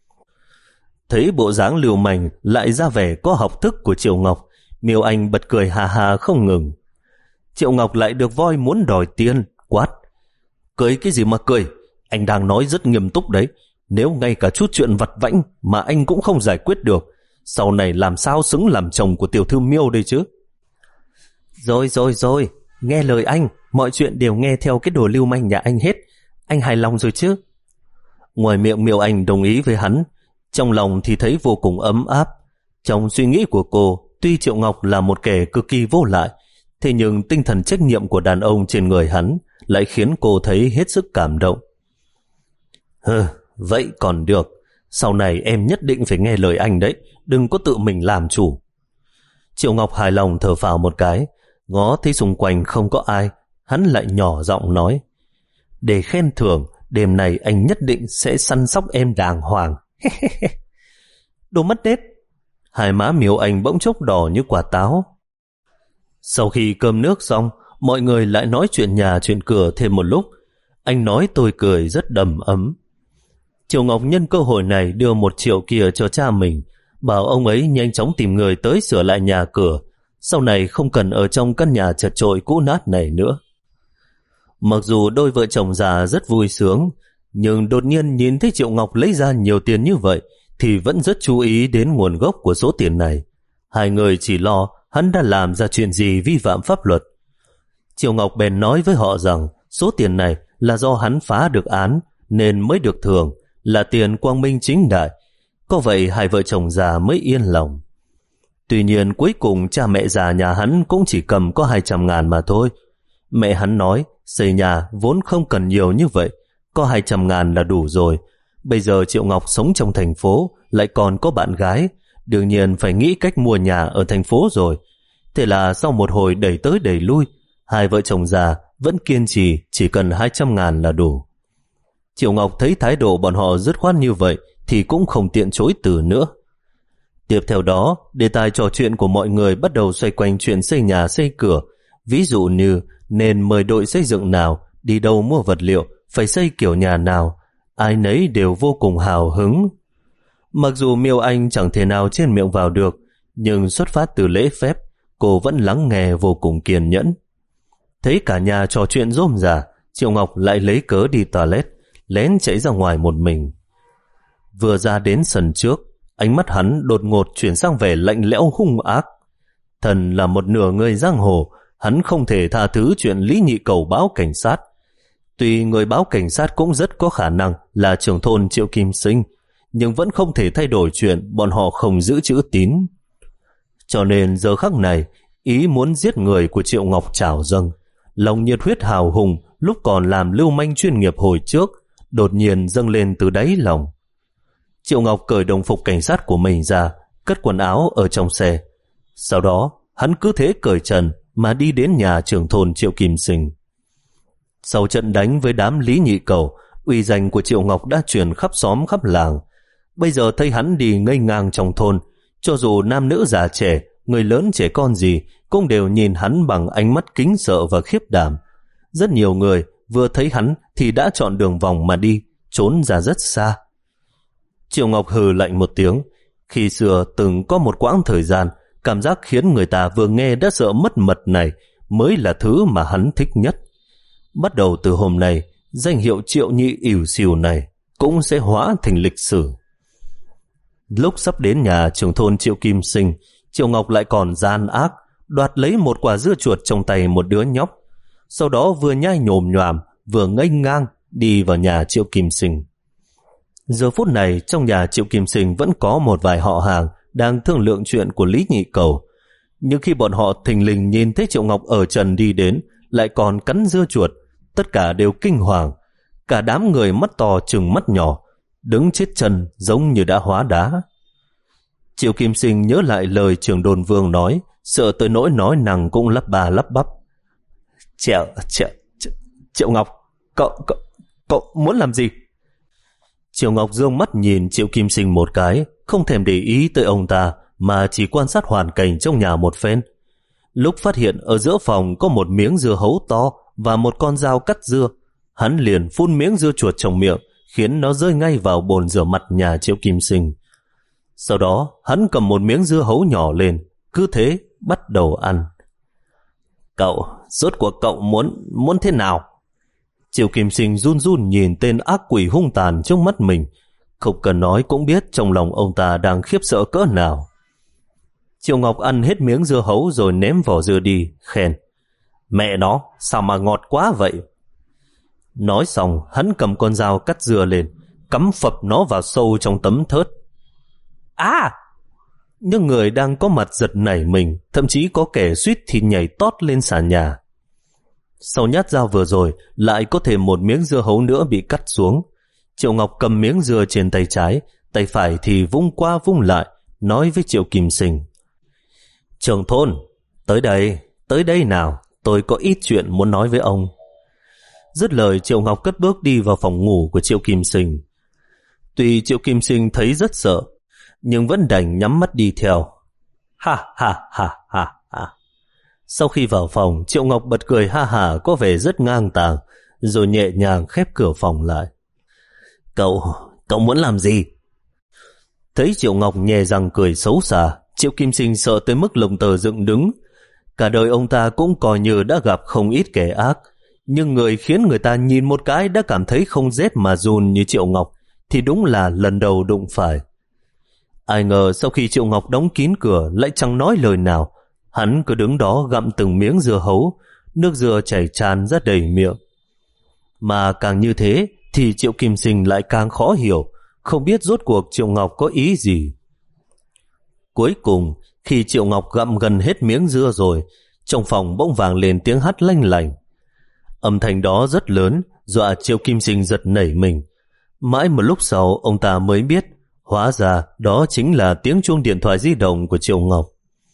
Thấy bộ dáng liều mành lại ra vẻ có học thức của Triệu Ngọc, Miêu Anh bật cười hà hà không ngừng. Triệu Ngọc lại được voi muốn đòi tiền, quát. Cười cái gì mà cười? Anh đang nói rất nghiêm túc đấy. Nếu ngay cả chút chuyện vặt vãnh mà anh cũng không giải quyết được, sau này làm sao xứng làm chồng của tiểu thư Miêu đây chứ? Rồi rồi rồi, nghe lời anh, mọi chuyện đều nghe theo cái đồ lưu manh nhà anh hết. Anh hài lòng rồi chứ? Ngoài miệng Miêu Anh đồng ý với hắn, trong lòng thì thấy vô cùng ấm áp. Trong suy nghĩ của cô, tuy Triệu Ngọc là một kẻ cực kỳ vô lại, thế nhưng tinh thần trách nhiệm của đàn ông trên người hắn lại khiến cô thấy hết sức cảm động. Hừ, vậy còn được. Sau này em nhất định phải nghe lời anh đấy, đừng có tự mình làm chủ. Triệu Ngọc hài lòng thở phào một cái, ngó thấy xung quanh không có ai, hắn lại nhỏ giọng nói. Để khen thưởng, đêm này anh nhất định sẽ săn sóc em đàng hoàng. Đồ mất nết. Hai má Miêu Anh bỗng chốc đỏ như quả táo. Sau khi cơm nước xong, mọi người lại nói chuyện nhà chuyện cửa thêm một lúc. Anh nói tôi cười rất đầm ấm. Triệu Ngọc nhân cơ hội này đưa một triệu kia cho cha mình, bảo ông ấy nhanh chóng tìm người tới sửa lại nhà cửa, sau này không cần ở trong căn nhà chật chội cũ nát này nữa. Mặc dù đôi vợ chồng già rất vui sướng, nhưng đột nhiên nhìn thấy Triệu Ngọc lấy ra nhiều tiền như vậy thì vẫn rất chú ý đến nguồn gốc của số tiền này. Hai người chỉ lo hắn đã làm ra chuyện gì vi phạm pháp luật. Triệu Ngọc bèn nói với họ rằng số tiền này là do hắn phá được án nên mới được thưởng, là tiền quang minh chính đại. Có vậy hai vợ chồng già mới yên lòng. Tuy nhiên cuối cùng cha mẹ già nhà hắn cũng chỉ cầm có hai trăm ngàn mà thôi. Mẹ hắn nói xây nhà vốn không cần nhiều như vậy, có hai trăm ngàn là đủ rồi. Bây giờ Triệu Ngọc sống trong thành phố, lại còn có bạn gái, đương nhiên phải nghĩ cách mua nhà ở thành phố rồi. Thế là sau một hồi đẩy tới đẩy lui, hai vợ chồng già vẫn kiên trì chỉ cần hai trăm ngàn là đủ. Triệu Ngọc thấy thái độ bọn họ dứt khoát như vậy thì cũng không tiện chối từ nữa. Tiếp theo đó, đề tài trò chuyện của mọi người bắt đầu xoay quanh chuyện xây nhà xây cửa. Ví dụ như nên mời đội xây dựng nào, đi đâu mua vật liệu, phải xây kiểu nhà nào. Ai nấy đều vô cùng hào hứng. Mặc dù Miêu Anh chẳng thể nào trên miệng vào được, nhưng xuất phát từ lễ phép, cô vẫn lắng nghe vô cùng kiên nhẫn. Thấy cả nhà trò chuyện rôm rả, Triệu Ngọc lại lấy cớ đi toilet, lén chạy ra ngoài một mình. Vừa ra đến sân trước, ánh mắt hắn đột ngột chuyển sang vẻ lạnh lẽo hung ác. Thần là một nửa người giang hồ, hắn không thể tha thứ chuyện Lý Nhị Cầu báo cảnh sát. Tuy người báo cảnh sát cũng rất có khả năng là trưởng thôn Triệu Kim Sinh, nhưng vẫn không thể thay đổi chuyện bọn họ không giữ chữ tín. Cho nên giờ khắc này, ý muốn giết người của Triệu Ngọc trào dâng. Lòng nhiệt huyết hào hùng lúc còn làm lưu manh chuyên nghiệp hồi trước đột nhiên dâng lên từ đáy lòng. Triệu Ngọc cởi đồng phục cảnh sát của mình ra, cất quần áo ở trong xe. Sau đó, hắn cứ thế cởi trần mà đi đến nhà trưởng thôn Triệu Kim Sinh. Sau trận đánh với đám Lý Nhị Cầu, uy danh của Triệu Ngọc đã truyền khắp xóm khắp làng. Bây giờ thấy hắn đi ngây ngang trong thôn, cho dù nam nữ già trẻ, người lớn trẻ con gì cũng đều nhìn hắn bằng ánh mắt kính sợ và khiếp đảm. Rất nhiều người vừa thấy hắn thì đã chọn đường vòng mà đi, trốn ra rất xa. Triệu Ngọc hừ lạnh một tiếng. Khi xưa từng có một quãng thời gian, cảm giác khiến người ta vừa nghe đã sợ mất mật này mới là thứ mà hắn thích nhất. Bắt đầu từ hôm nay, danh hiệu Triệu Nhị ỉu xìu này cũng sẽ hóa thành lịch sử. Lúc sắp đến nhà trưởng thôn Triệu Kim Sinh, Triệu Ngọc lại còn gian ác, đoạt lấy một quả dưa chuột trong tay một đứa nhóc. Sau đó vừa nhai nhồm nhoàm, vừa nghênh ngang đi vào nhà Triệu Kim Sinh. Giờ phút này trong nhà Triệu Kim Sinh vẫn có một vài họ hàng đang thương lượng chuyện của Lý Nhị Cầu. Nhưng khi bọn họ thình lình nhìn thấy Triệu Ngọc ở trần đi đến, lại còn cắn dưa chuột, tất cả đều kinh hoàng. Cả đám người mắt to trừng mắt nhỏ, đứng chết chân giống như đã hóa đá. Triệu Kim Sinh nhớ lại lời trưởng đồn Vương nói, sợ tới nỗi nói năng cũng lắp bà lắp bắp. Triệu, Triệu, Triệu, Triệu Ngọc, cậu, cậu, cậu muốn làm gì? Triệu Ngọc dương mắt nhìn Triệu Kim Sinh một cái, không thèm để ý tới ông ta, mà chỉ quan sát hoàn cảnh trong nhà một phen. Lúc phát hiện ở giữa phòng có một miếng dưa hấu to và một con dao cắt dưa, hắn liền phun miếng dưa chuột trong miệng, khiến nó rơi ngay vào bồn rửa mặt nhà Triệu Kim Sinh. Sau đó hắn cầm một miếng dưa hấu nhỏ lên, cứ thế bắt đầu ăn. Cậu, rốt cuộc cậu muốn muốn thế nào? Triệu Kim Sinh run run nhìn tên ác quỷ hung tàn trước mắt mình, không cần nói cũng biết trong lòng ông ta đang khiếp sợ cỡ nào. Triệu Ngọc ăn hết miếng dưa hấu rồi ném vỏ dưa đi, khen: Mẹ nó, sao mà ngọt quá vậy? Nói xong, hắn cầm con dao cắt dưa lên, cắm phập nó vào sâu trong tấm thớt. À! Nhưng người đang có mặt giật nảy mình, thậm chí có kẻ suýt thì nhảy tót lên sàn nhà. Sau nhát dao vừa rồi, lại có thêm một miếng dưa hấu nữa bị cắt xuống. Triệu Ngọc cầm miếng dưa trên tay trái, tay phải thì vung qua vung lại, nói với Triệu Kim Sinh: Trưởng thôn, tới đây, tới đây nào, tôi có ít chuyện muốn nói với ông. Dứt lời, Triệu Ngọc cất bước đi vào phòng ngủ của Triệu Kim Sinh. Tuy Triệu Kim Sinh thấy rất sợ, nhưng vẫn đành nhắm mắt đi theo. Ha ha ha ha ha. Sau khi vào phòng, Triệu Ngọc bật cười ha hả có vẻ rất ngang tàng, rồi nhẹ nhàng khép cửa phòng lại. Cậu, cậu muốn làm gì? Thấy Triệu Ngọc nhè răng cười xấu xa, Triệu Kim Sinh sợ tới mức lông tơ dựng đứng. Cả đời ông ta cũng coi như đã gặp không ít kẻ ác, nhưng người khiến người ta nhìn một cái đã cảm thấy không rét mà run như Triệu Ngọc thì đúng là lần đầu đụng phải. Ai ngờ sau khi Triệu Ngọc đóng kín cửa lại chẳng nói lời nào, hắn cứ đứng đó gặm từng miếng dưa hấu, nước dưa chảy tràn ra đầy miệng. Mà càng như thế thì Triệu Kim Sinh lại càng khó hiểu, không biết rốt cuộc Triệu Ngọc có ý gì. Cuối cùng, khi Triệu Ngọc gặm gần hết miếng dưa rồi, trong phòng bỗng vang lên tiếng hát lanh lành. Âm thanh đó rất lớn, dọa Triệu Kim Sinh giật nảy mình. Mãi một lúc sau ông ta mới biết, hóa ra đó chính là tiếng chuông điện thoại di động của Triệu Ngọc.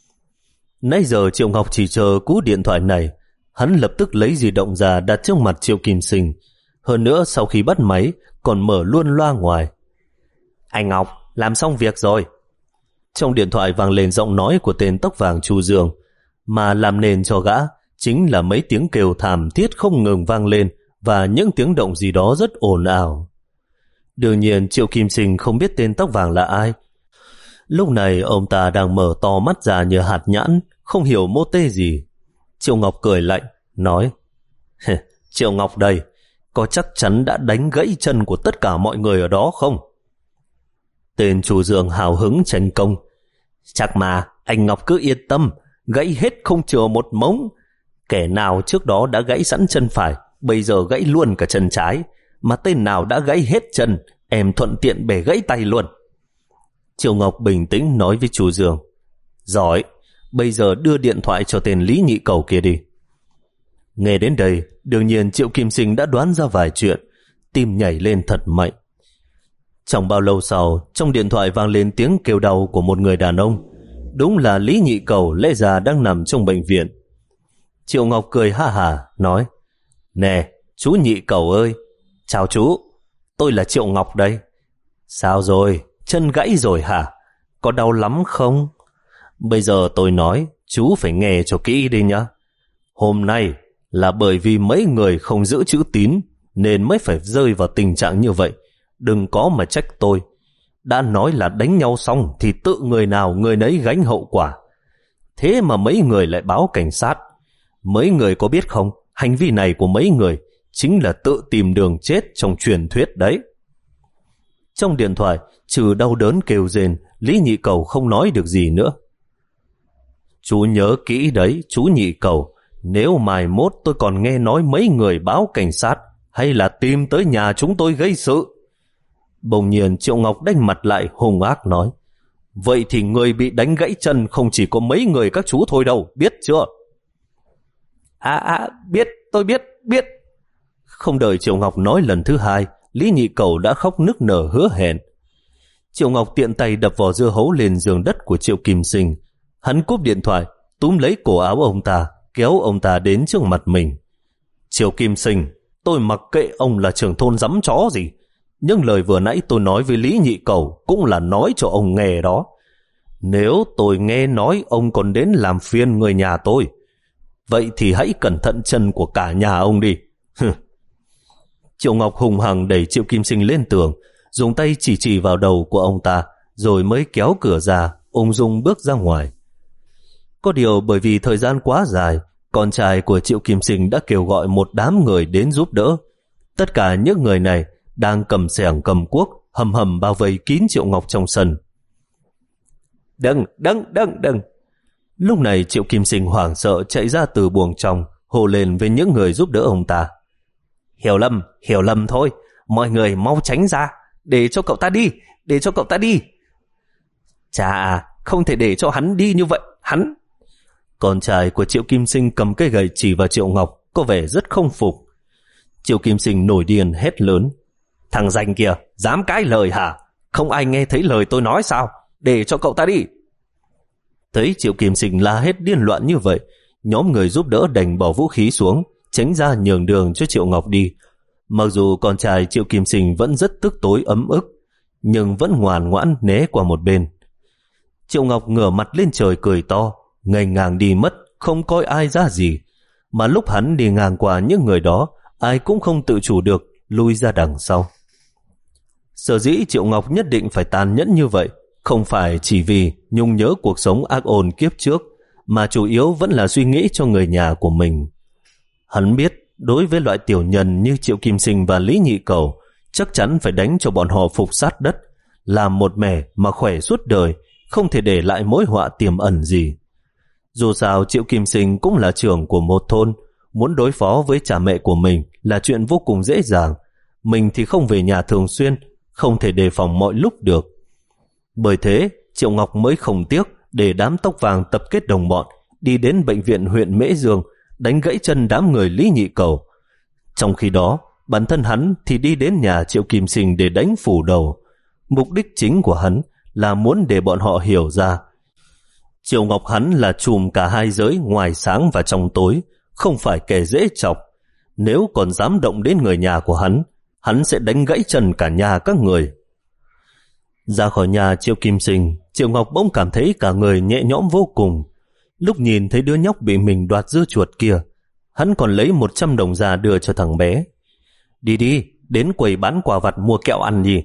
Nãy giờ Triệu Ngọc chỉ chờ cú điện thoại này, hắn lập tức lấy di động ra đặt trước mặt Triệu Kim Sinh. Hơn nữa sau khi bắt máy còn mở luôn loa ngoài. Anh Ngọc, làm xong việc rồi. Trong điện thoại vang lên giọng nói của tên tóc vàng Chu Dương, mà làm nền cho gã chính là mấy tiếng kêu thảm thiết không ngừng vang lên và những tiếng động gì đó rất ồn ào. Đương nhiên Triệu Kim Sinh không biết tên tóc vàng là ai. Lúc này ông ta đang mở to mắt ra như hạt nhãn, không hiểu mô tê gì. Triệu Ngọc cười lạnh, nói: Triệu Ngọc đây, có chắc chắn đã đánh gãy chân của tất cả mọi người ở đó không? Tên Chu Dương hào hứng tranh công: Chắc mà, anh Ngọc cứ yên tâm, gãy hết không chừa một mống. Kẻ nào trước đó đã gãy sẵn chân phải, bây giờ gãy luôn cả chân trái. Mà tên nào đã gãy hết chân, em thuận tiện bẻ gãy tay luôn. Triệu Ngọc bình tĩnh nói với Chu Dương: Giỏi, bây giờ đưa điện thoại cho tên Lý Nhị Cầu kia đi. Nghe đến đây, đương nhiên Triệu Kim Sinh đã đoán ra vài chuyện, tim nhảy lên thật mạnh. Chẳng bao lâu sau, trong điện thoại vang lên tiếng kêu đau của một người đàn ông. Đúng là Lý Nhị Cầu lẽ ra đang nằm trong bệnh viện. Triệu Ngọc cười ha hả, nói: Nè, chú Nhị Cầu ơi, chào chú, tôi là Triệu Ngọc đây. Sao rồi, chân gãy rồi hả? Có đau lắm không? Bây giờ tôi nói, chú phải nghe cho kỹ đi nhá. Hôm nay là bởi vì mấy người không giữ chữ tín nên mới phải rơi vào tình trạng như vậy. Đừng có mà trách tôi. Đã nói là đánh nhau xong thì tự người nào người nấy gánh hậu quả. Thế mà mấy người lại báo cảnh sát. Mấy người có biết không, hành vi này của mấy người chính là tự tìm đường chết trong truyền thuyết đấy. Trong điện thoại, trừ đau đớn kêu rên, Lý Nhị Cầu không nói được gì nữa. Chú nhớ kỹ đấy, chú Nhị Cầu, nếu mai mốt tôi còn nghe nói mấy người báo cảnh sát hay là tìm tới nhà chúng tôi gây sự. Bỗng nhiên Triệu Ngọc đanh mặt lại hung ác nói: Vậy thì người bị đánh gãy chân không chỉ có mấy người các chú thôi đâu, biết chưa? À à, biết, tôi biết, biết. Không đợi Triệu Ngọc nói lần thứ hai, Lý Nhị Cầu đã khóc nức nở hứa hẹn. Triệu Ngọc tiện tay đập vỏ dưa hấu lên giường đất của Triệu Kim Sinh. Hắn cúp điện thoại, túm lấy cổ áo ông ta, kéo ông ta đến trước mặt mình. Triệu Kim Sinh, tôi mặc kệ ông là trưởng thôn dắm chó gì, nhưng lời vừa nãy tôi nói với Lý Nhị Cầu cũng là nói cho ông nghe đó. Nếu tôi nghe nói ông còn đến làm phiền người nhà tôi, vậy thì hãy cẩn thận chân của cả nhà ông đi. Triệu Ngọc hùng hằng đẩy Triệu Kim Sinh lên tường, dùng tay chỉ chỉ vào đầu của ông ta, rồi mới kéo cửa ra, ung dung bước ra ngoài. Có điều bởi vì thời gian quá dài, con trai của Triệu Kim Sinh đã kêu gọi một đám người đến giúp đỡ. Tất cả những người này đang cầm xẻng cầm cuốc, hầm hầm bao vây kín Triệu Ngọc trong sân. Đừng, đừng, đừng, đừng. Lúc này Triệu Kim Sinh hoảng sợ chạy ra từ buồng trong, hô lên với những người giúp đỡ ông ta. Hiểu lầm, hiểu lầm thôi, mọi người mau tránh ra, để cho cậu ta đi, để cho cậu ta đi. Chà, không thể để cho hắn đi như vậy, hắn. Con trai của Triệu Kim Sinh cầm cây gậy chỉ vào Triệu Ngọc, có vẻ rất không phục. Triệu Kim Sinh nổi điên hét lớn. Thằng danh kia, dám cãi lời hả? Không ai nghe thấy lời tôi nói sao? Để cho cậu ta đi. Thấy Triệu Kim Sinh la hét điên loạn như vậy, nhóm người giúp đỡ đành bỏ vũ khí xuống, tránh ra nhường đường cho Triệu Ngọc đi. Mặc dù con trai Triệu Kim Sinh vẫn rất tức tối ấm ức, nhưng vẫn ngoan ngoãn né qua một bên. Triệu Ngọc ngửa mặt lên trời cười to, ngây ngang đi mất, không coi ai ra gì. Mà lúc hắn đi ngang qua những người đó, ai cũng không tự chủ được lui ra đằng sau. Sở dĩ Triệu Ngọc nhất định phải tàn nhẫn như vậy, không phải chỉ vì nhung nhớ cuộc sống ác ôn kiếp trước, mà chủ yếu vẫn là suy nghĩ cho người nhà của mình. Hắn biết đối với loại tiểu nhân như Triệu Kim Sinh và Lý Nhị Cầu, chắc chắn phải đánh cho bọn họ phục sát đất, làm một mẻ mà khỏe suốt đời, không thể để lại mối họa tiềm ẩn gì. Dù sao Triệu Kim Sinh cũng là trưởng của một thôn, muốn đối phó với cha mẹ của mình là chuyện vô cùng dễ dàng. Mình thì không về nhà thường xuyên, không thể đề phòng mọi lúc được. Bởi thế Triệu Ngọc mới không tiếc để đám tóc vàng tập kết đồng bọn đi đến bệnh viện huyện Mễ Dương đánh gãy chân đám người Lý Nhị Cầu. Trong khi đó bản thân hắn thì đi đến nhà Triệu Kim Sinh để đánh phủ đầu. Mục đích chính của hắn là muốn để bọn họ hiểu ra Triệu Ngọc hắn là trùm cả hai giới ngoài sáng và trong tối, không phải kẻ dễ chọc. Nếu còn dám động đến người nhà của hắn, hắn sẽ đánh gãy chân cả nhà các người. Ra khỏi nhà Triệu Kim Sinh, Triệu Ngọc bỗng cảm thấy cả người nhẹ nhõm vô cùng. Lúc nhìn thấy đứa nhóc bị mình đoạt dưa chuột kia, hắn còn lấy một trăm đồng ra đưa cho thằng bé. Đi đi, đến quầy bán quà vặt mua kẹo ăn đi.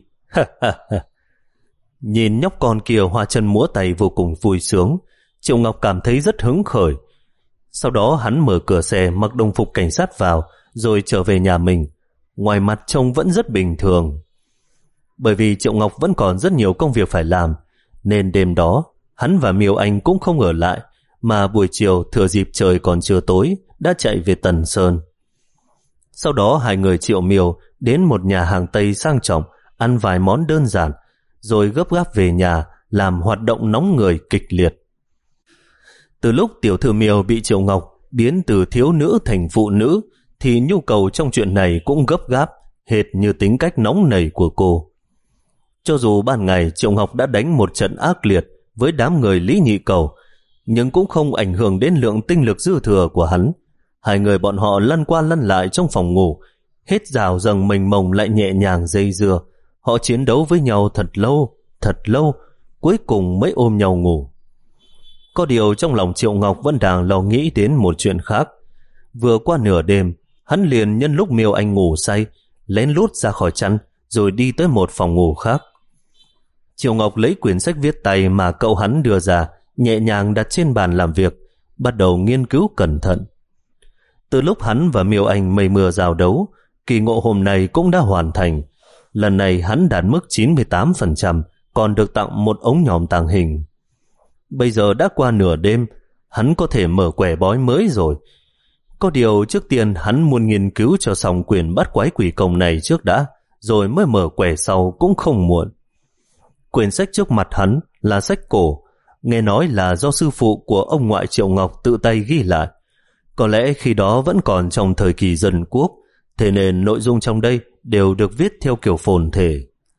Nhìn nhóc con kia hoa chân múa tay vô cùng vui sướng, Triệu Ngọc cảm thấy rất hứng khởi. Sau đó hắn mở cửa xe, mặc đồng phục cảnh sát vào, rồi trở về nhà mình. Ngoài mặt trông vẫn rất bình thường. Bởi vì Triệu Ngọc vẫn còn rất nhiều công việc phải làm, nên đêm đó hắn và Miêu Anh cũng không ở lại, mà buổi chiều thừa dịp trời còn chưa tối đã chạy về Tần Sơn. Sau đó hai người Triệu Miêu đến một nhà hàng Tây sang trọng, ăn vài món đơn giản, rồi gấp gáp về nhà làm hoạt động nóng người kịch liệt. Từ lúc tiểu thư Miêu bị Triệu Ngọc biến từ thiếu nữ thành phụ nữ, thì nhu cầu trong chuyện này cũng gấp gáp, hệt như tính cách nóng nảy của cô. Cho dù ban ngày Triệu Ngọc đã đánh một trận ác liệt với đám người Lý Nhị Cầu, nhưng cũng không ảnh hưởng đến lượng tinh lực dư thừa của hắn. Hai người bọn họ lăn qua lăn lại trong phòng ngủ, hết rào dần mình mông lại nhẹ nhàng dây dưa. Họ chiến đấu với nhau thật lâu, thật lâu, cuối cùng mới ôm nhau ngủ. Có điều trong lòng Triệu Ngọc vẫn đang lo nghĩ đến một chuyện khác. Vừa qua nửa đêm, hắn liền nhân lúc Miêu Anh ngủ say, lén lút ra khỏi chăn, rồi đi tới một phòng ngủ khác. Triệu Ngọc lấy quyển sách viết tay mà cậu hắn đưa ra, nhẹ nhàng đặt trên bàn làm việc, bắt đầu nghiên cứu cẩn thận. Từ lúc hắn và Miêu Anh mây mưa giao đấu, kỳ ngộ hôm nay cũng đã hoàn thành. Lần này hắn đạt mức chín mươi tám phần trăm, còn được tặng một ống nhòm tàng hình. Bây giờ đã qua nửa đêm, hắn có thể mở quẻ bói mới rồi. Có điều trước tiên hắn muốn nghiên cứu cho xong quyển bắt quái quỷ công này trước đã, rồi mới mở quẻ sau cũng không muộn. Quyển sách trước mặt hắn là sách cổ, nghe nói là do sư phụ của ông ngoại Triệu Ngọc tự tay ghi lại. Có lẽ khi đó vẫn còn trong thời kỳ dân quốc, thế nên nội dung trong đây đều được viết theo kiểu phồn thể.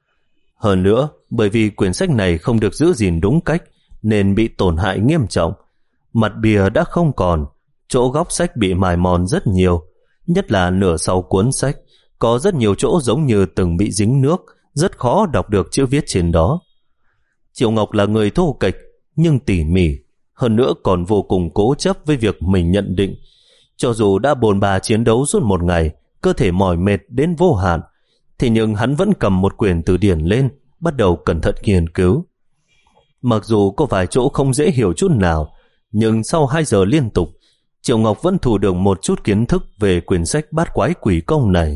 Hơn nữa, bởi vì quyển sách này không được giữ gìn đúng cách nên bị tổn hại nghiêm trọng. Mặt bìa đã không còn, chỗ góc sách bị mài mòn rất nhiều, nhất là nửa sau cuốn sách, có rất nhiều chỗ giống như từng bị dính nước, rất khó đọc được chữ viết trên đó. Triệu Ngọc là người thô kệch nhưng tỉ mỉ, hơn nữa còn vô cùng cố chấp với việc mình nhận định. Cho dù đã bồn bà chiến đấu suốt một ngày, cơ thể mỏi mệt đến vô hạn, thế nhưng hắn vẫn cầm một quyển từ điển lên, bắt đầu cẩn thận nghiên cứu. Mặc dù có vài chỗ không dễ hiểu chút nào, nhưng sau hai giờ liên tục, Triệu Ngọc vẫn thu được một chút kiến thức về quyển sách Bát Quái Quỷ Công này.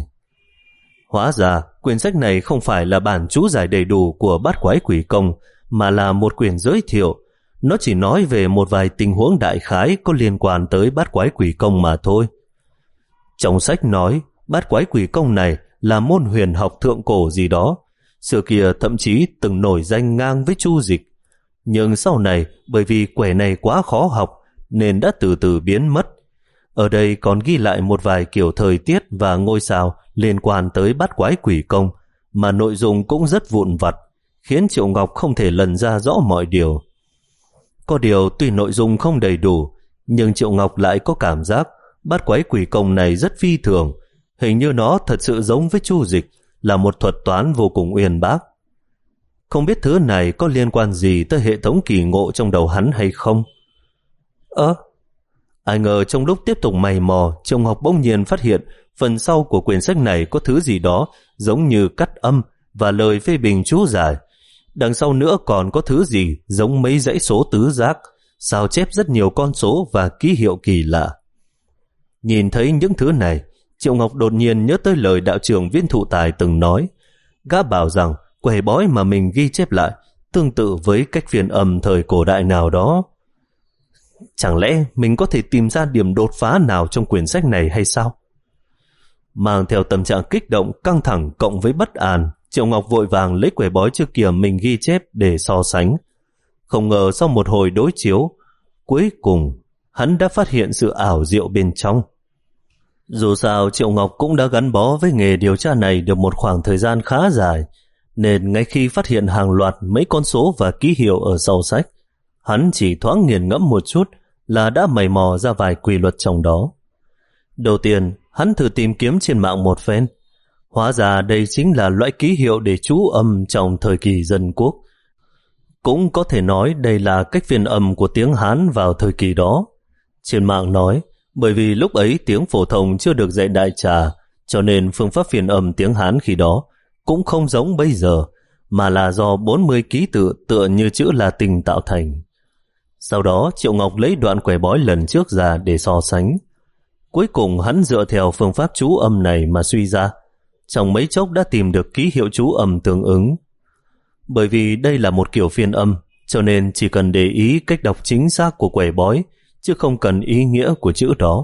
Hóa ra, quyển sách này không phải là bản chú giải đầy đủ của Bát Quái Quỷ Công, mà là một quyển giới thiệu. Nó chỉ nói về một vài tình huống đại khái có liên quan tới Bát Quái Quỷ Công mà thôi. Trong sách nói, Bát Quái Quỷ Công này là môn huyền học thượng cổ gì đó, xưa kia thậm chí từng nổi danh ngang với Chu Dịch. Nhưng sau này, bởi vì quẻ này quá khó học, nên đã từ từ biến mất. Ở đây còn ghi lại một vài kiểu thời tiết và ngôi sao liên quan tới Bát Quái Quỷ Công, mà nội dung cũng rất vụn vặt, khiến Triệu Ngọc không thể lần ra rõ mọi điều. Có điều tuy nội dung không đầy đủ, nhưng Triệu Ngọc lại có cảm giác Bát Quái Quỷ Công này rất phi thường, hình như nó thật sự giống với Chu Dịch, là một thuật toán vô cùng uyên bác. Không biết thứ này có liên quan gì tới hệ thống kỳ ngộ trong đầu hắn hay không? Ơ, ai ngờ trong lúc tiếp tục mày mò, Triệu Ngọc bỗng nhiên phát hiện phần sau của quyển sách này có thứ gì đó giống như cắt âm và lời phê bình chú giải. Đằng sau nữa còn có thứ gì giống mấy dãy số tứ giác, sao chép rất nhiều con số và ký hiệu kỳ lạ. Nhìn thấy những thứ này, Triệu Ngọc đột nhiên nhớ tới lời đạo trưởng Viên Thụ Tài từng nói. Gã bảo rằng quẻ bói mà mình ghi chép lại tương tự với cách phiên âm thời cổ đại nào đó. Chẳng lẽ mình có thể tìm ra điểm đột phá nào trong quyển sách này hay sao? Mang theo tâm trạng kích động, căng thẳng cộng với bất an, Triệu Ngọc vội vàng lấy quẻ bói trước kia mình ghi chép để so sánh. Không ngờ sau một hồi đối chiếu, cuối cùng hắn đã phát hiện sự ảo diệu bên trong. Dù sao Triệu Ngọc cũng đã gắn bó với nghề điều tra này được một khoảng thời gian khá dài, nên ngay khi phát hiện hàng loạt mấy con số và ký hiệu ở sau sách, hắn chỉ thoáng nghiền ngẫm một chút là đã mày mò ra vài quy luật trong đó. Đầu tiên, hắn thử tìm kiếm trên mạng một phen. Hóa ra đây chính là loại ký hiệu để chú âm trong thời kỳ dân quốc. Cũng có thể nói đây là cách phiên âm của tiếng Hán vào thời kỳ đó. Trên mạng nói, bởi vì lúc ấy tiếng phổ thông chưa được dạy đại trà, cho nên phương pháp phiên âm tiếng Hán khi đó cũng không giống bây giờ, mà là do bốn mươi ký tự tựa như chữ Latin tạo thành. Sau đó Triệu Ngọc lấy đoạn quẻ bói lần trước ra để so sánh. Cuối cùng hắn dựa theo phương pháp chú âm này mà suy ra, trong mấy chốc đã tìm được ký hiệu chú âm tương ứng. Bởi vì đây là một kiểu phiên âm, cho nên chỉ cần để ý cách đọc chính xác của quẻ bói, chứ không cần ý nghĩa của chữ đó.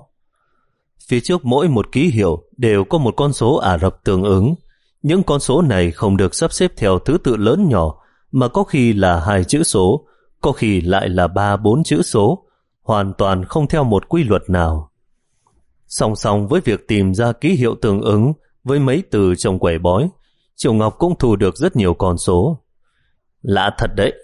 Phía trước mỗi một ký hiệu đều có một con số Ả Rập tương ứng. Những con số này không được sắp xếp theo thứ tự lớn nhỏ, mà có khi là hai chữ số, có khi lại là ba bốn chữ số, hoàn toàn không theo một quy luật nào. Song song với việc tìm ra ký hiệu tương ứng với mấy từ trong quẻ bói, Triệu Ngọc cũng thu được rất nhiều con số. Lạ thật đấy.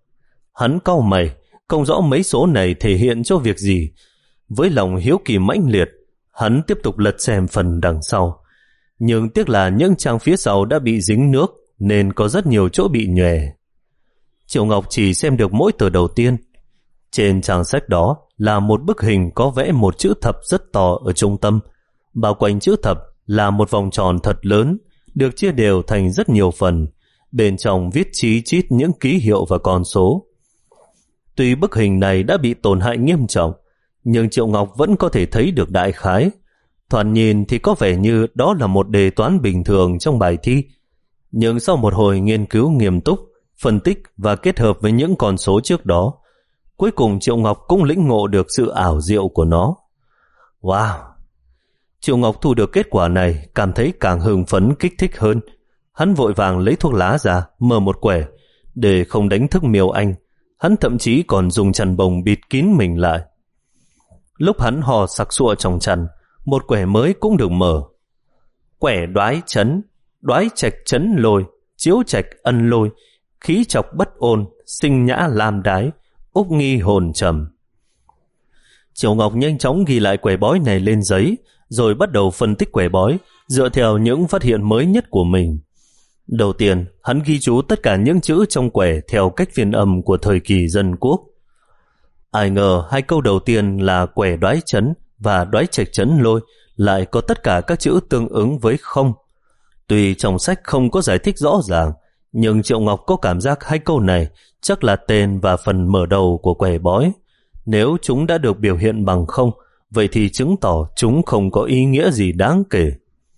Hắn cau mày, không rõ mấy số này thể hiện cho việc gì. Với lòng hiếu kỳ mãnh liệt, hắn tiếp tục lật xem phần đằng sau. Nhưng tiếc là những trang phía sau đã bị dính nước, nên có rất nhiều chỗ bị nhòe. Triệu Ngọc chỉ xem được mỗi tờ đầu tiên. Trên trang sách đó là một bức hình có vẽ một chữ thập rất to ở trung tâm. Bao quanh chữ thập là một vòng tròn thật lớn, được chia đều thành rất nhiều phần. Bên trong viết chí chít những ký hiệu và con số. Tuy bức hình này đã bị tổn hại nghiêm trọng, nhưng Triệu Ngọc vẫn có thể thấy được đại khái. Thoạt nhìn thì có vẻ như đó là một đề toán bình thường trong bài thi. Nhưng sau một hồi nghiên cứu nghiêm túc, phân tích và kết hợp với những con số trước đó, cuối cùng Triệu Ngọc cũng lĩnh ngộ được sự ảo diệu của nó. Wow! Triệu Ngọc thu được kết quả này, cảm thấy càng hưng phấn kích thích hơn. Hắn vội vàng lấy thuốc lá ra, mở một quẻ. Để không đánh thức Miêu Anh, hắn thậm chí còn dùng chăn bông bịt kín mình lại. Lúc hắn hò sặc sụa trong chăn, một quẻ mới cũng được mở. quẻ đoái chấn, đoái trạch chấn lôi, chiếu trạch ân lôi, khí chọc bất ôn, sinh nhã lam đái, úc nghi hồn trầm. Triệu Ngọc nhanh chóng ghi lại quẻ bói này lên giấy, rồi bắt đầu phân tích quẻ bói dựa theo những phát hiện mới nhất của mình. Đầu tiên, hắn ghi chú tất cả những chữ trong quẻ theo cách phiên âm của thời kỳ dân quốc. Ai ngờ hai câu đầu tiên là quẻ đoái chấn và đoái trạch chấn lôi lại có tất cả các chữ tương ứng với không. Tuy trong sách không có giải thích rõ ràng, nhưng Triệu Ngọc có cảm giác hai câu này chắc là tên và phần mở đầu của quẻ bói. Nếu chúng đã được biểu hiện bằng không, vậy thì chứng tỏ chúng không có ý nghĩa gì đáng kể.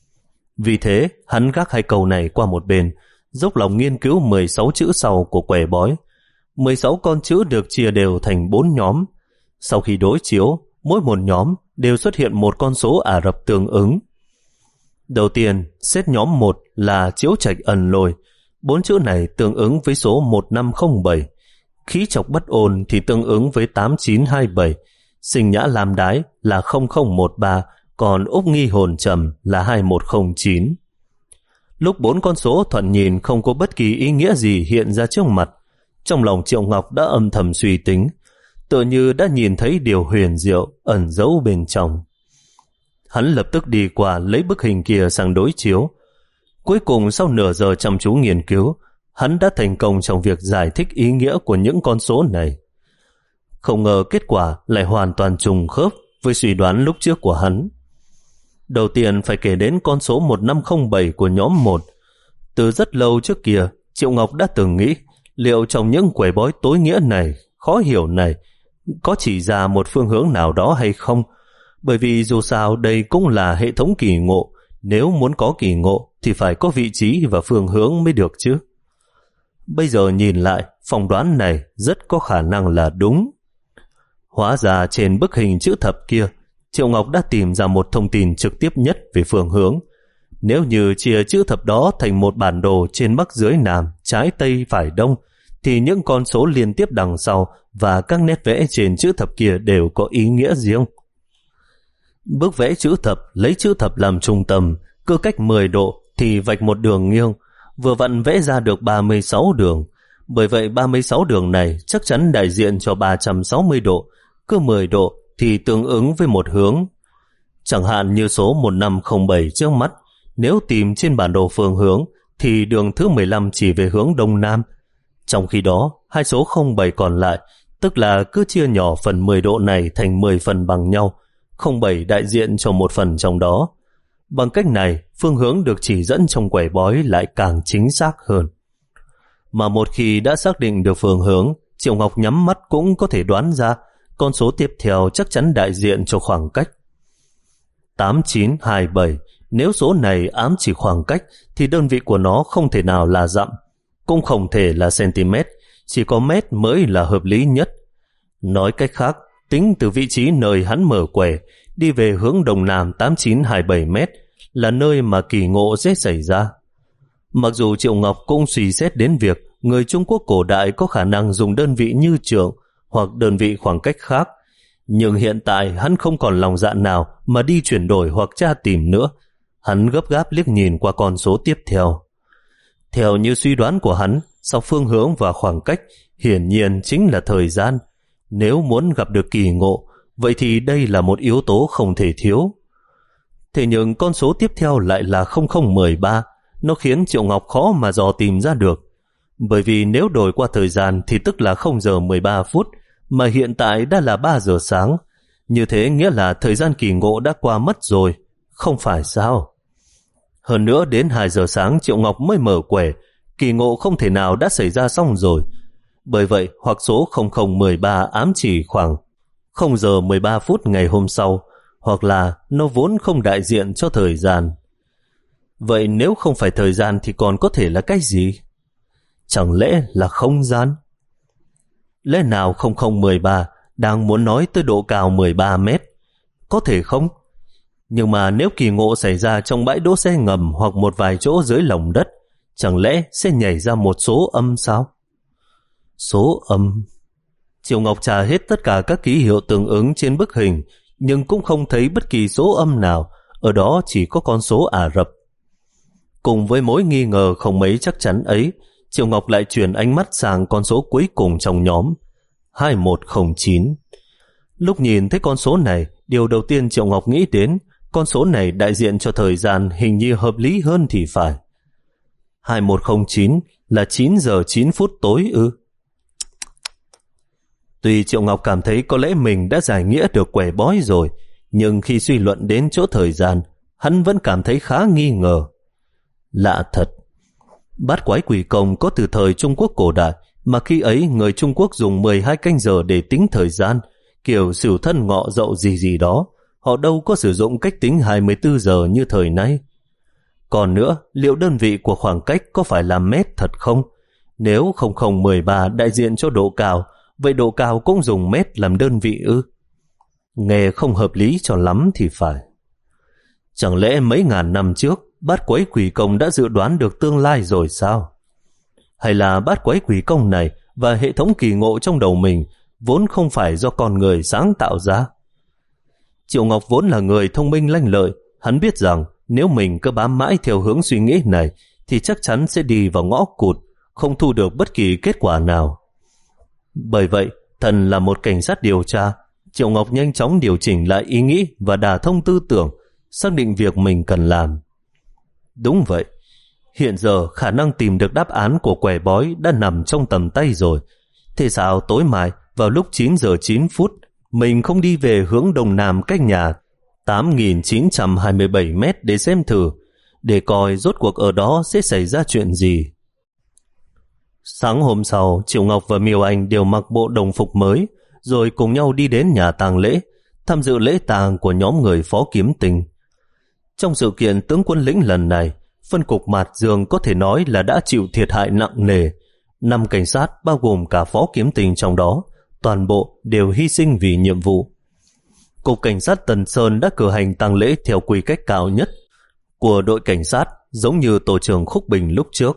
Vì thế, hắn gác hai câu này qua một bên, dốc lòng nghiên cứu mười sáu chữ sau của quẻ bói. mười sáu con chữ được chia đều thành bốn nhóm. Sau khi đối chiếu, mỗi một nhóm đều xuất hiện một con số Ả Rập tương ứng. Đầu tiên, xếp nhóm một là chiếu trạch ẩn lôi. Bốn chữ này tương ứng với số một năm không bảy. Khí chọc bất ôn thì tương ứng với tám chín hai bảy. Sinh nhã lam đái là không không một ba, còn úc nghi hồn trầm là hai một không chín. Lúc bốn con số thuận nhìn không có bất kỳ ý nghĩa gì hiện ra trước mặt, trong lòng Triệu Ngọc đã âm thầm suy tính, tựa như đã nhìn thấy điều huyền diệu ẩn giấu bên trong. Hắn lập tức đi qua lấy bức hình kia sang đối chiếu. Cuối cùng sau nửa giờ chăm chú nghiên cứu, hắn đã thành công trong việc giải thích ý nghĩa của những con số này. Không ngờ kết quả lại hoàn toàn trùng khớp với suy đoán lúc trước của hắn. Đầu tiên phải kể đến con số một năm không bảy của nhóm một. Từ rất lâu trước kia, Triệu Ngọc đã từng nghĩ liệu trong những quẻ bói tối nghĩa này, khó hiểu này, có chỉ ra một phương hướng nào đó hay không. Bởi vì dù sao đây cũng là hệ thống kỳ ngộ, nếu muốn có kỳ ngộ thì phải có vị trí và phương hướng mới được chứ. Bây giờ nhìn lại, phỏng đoán này rất có khả năng là đúng. Hóa ra trên bức hình chữ thập kia, Triệu Ngọc đã tìm ra một thông tin trực tiếp nhất về phương hướng. Nếu như chia chữ thập đó thành một bản đồ trên bắc dưới nam, trái tây phải đông, thì những con số liên tiếp đằng sau và các nét vẽ trên chữ thập kia đều có ý nghĩa riêng. Bước vẽ chữ thập lấy chữ thập làm trung tâm, cứ cách mười độ thì vạch một đường nghiêng, vừa vặn vẽ ra được ba mươi sáu đường. Bởi vậy ba mươi sáu đường này chắc chắn đại diện cho ba trăm sáu mươi độ, cứ mười độ thì tương ứng với một hướng. Chẳng hạn như số một năm không bảy trước mắt, nếu tìm trên bản đồ phương hướng thì đường thứ mười lăm chỉ về hướng đông nam. Trong khi đó, hai số không bảy còn lại, tức là cứ chia nhỏ phần mười độ này thành mười phần bằng nhau, không bảy đại diện cho một phần trong đó. Bằng cách này, phương hướng được chỉ dẫn trong quẻ bói lại càng chính xác hơn. Mà một khi đã xác định được phương hướng, Triệu Ngọc nhắm mắt cũng có thể đoán ra con số tiếp theo chắc chắn đại diện cho khoảng cách. tám chín hai bảy, nếu số này ám chỉ khoảng cách thì đơn vị của nó không thể nào là dặm, cũng không thể là cm, chỉ có mét mới là hợp lý nhất. Nói cách khác, tính từ vị trí nơi hắn mở quẻ đi về hướng đông nam tám chín hai bảy mét là nơi mà kỳ ngộ sẽ xảy ra. Mặc dù Triệu Ngọc cũng suy xét đến việc người Trung Quốc cổ đại có khả năng dùng đơn vị như trượng hoặc đơn vị khoảng cách khác, nhưng hiện tại hắn không còn lòng dạ nào mà đi chuyển đổi hoặc tra tìm nữa. Hắn gấp gáp liếc nhìn qua con số tiếp theo. Theo như suy đoán của hắn, sau phương hướng và khoảng cách hiển nhiên chính là thời gian. Nếu muốn gặp được kỳ ngộ, vậy thì đây là một yếu tố không thể thiếu. Thế nhưng con số tiếp theo lại là không không một ba, nó khiến Triệu Ngọc khó mà dò tìm ra được. Bởi vì nếu đổi qua thời gian thì tức là không giờ mười ba phút, mà hiện tại đã là ba giờ sáng. Như thế nghĩa là thời gian kỳ ngộ đã qua mất rồi, không phải sao? Hơn nữa đến hai giờ sáng Triệu Ngọc mới mở quẻ, kỳ ngộ không thể nào đã xảy ra xong rồi. Bởi vậy hoặc số không không một ba ám chỉ khoảng không giờ mười ba phút ngày hôm sau, hoặc là nó vốn không đại diện cho thời gian. Vậy nếu không phải thời gian thì còn có thể là cái gì? Chẳng lẽ là không gian? Lẽ nào không không một ba đang muốn nói tới độ cao mười ba mét? Có thể không? Nhưng mà nếu kỳ ngộ xảy ra trong bãi đỗ xe ngầm hoặc một vài chỗ dưới lòng đất, chẳng lẽ sẽ nhảy ra một số âm sao? Số âm? Triệu Ngọc tra hết tất cả các ký hiệu tương ứng trên bức hình, nhưng cũng không thấy bất kỳ số âm nào, ở đó chỉ có con số Ả Rập. Cùng với mối nghi ngờ không mấy chắc chắn ấy, Triệu Ngọc lại chuyển ánh mắt sang con số cuối cùng trong nhóm, hai một không chín. Lúc nhìn thấy con số này, điều đầu tiên Triệu Ngọc nghĩ đến, con số này đại diện cho thời gian hình như hợp lý hơn thì phải. hai một không chín là chín giờ chín phút tối ư? Tuy Triệu Ngọc cảm thấy có lẽ mình đã giải nghĩa được quẻ bói rồi, nhưng khi suy luận đến chỗ thời gian, hắn vẫn cảm thấy khá nghi ngờ. Lạ thật, bát quái quỷ công có từ thời Trung Quốc cổ đại, mà khi ấy người Trung Quốc dùng mười hai canh giờ để tính thời gian, kiểu Sửu Thân Ngọ Dậu gì gì đó, họ đâu có sử dụng cách tính hai mươi tư giờ như thời nay. Còn nữa, liệu đơn vị của khoảng cách có phải là mét thật không? Nếu không không một ba đại diện cho độ cao, vậy độ cao cũng dùng mét làm đơn vị ư? Nghe không hợp lý cho lắm thì phải. Chẳng lẽ mấy ngàn năm trước, bát quái quỷ công đã dự đoán được tương lai rồi sao? Hay là bát quái quỷ công này và hệ thống kỳ ngộ trong đầu mình vốn không phải do con người sáng tạo ra? Triệu Ngọc vốn là người thông minh lanh lợi, hắn biết rằng nếu mình cứ bám mãi theo hướng suy nghĩ này thì chắc chắn sẽ đi vào ngõ cụt, không thu được bất kỳ kết quả nào. Bởi vậy, thần là một cảnh sát điều tra, Triệu Ngọc nhanh chóng điều chỉnh lại ý nghĩ và đả thông tư tưởng, xác định việc mình cần làm. Đúng vậy, hiện giờ khả năng tìm được đáp án của quẻ bói đã nằm trong tầm tay rồi. Thế sao tối mai vào lúc chín giờ chín phút mình không đi về hướng đông nam cách nhà tám nghìn chín trăm hai mươi bảy mét để xem thử, để coi rốt cuộc ở đó sẽ xảy ra chuyện gì? Sáng hôm sau, Triệu Ngọc và Miêu Anh đều mặc bộ đồng phục mới, rồi cùng nhau đi đến nhà tang lễ, tham dự lễ tang của nhóm người Phó Kiếm Tình. Trong sự kiện tướng quân lĩnh lần này, phân cục Mạt Dương có thể nói là đã chịu thiệt hại nặng nề. Năm cảnh sát bao gồm cả Phó Kiếm Tình trong đó, toàn bộ đều hy sinh vì nhiệm vụ. Cục Cảnh sát Tần Sơn đã cử hành tang lễ theo quy cách cao nhất của đội cảnh sát, giống như tổ trưởng Khúc Bình lúc trước.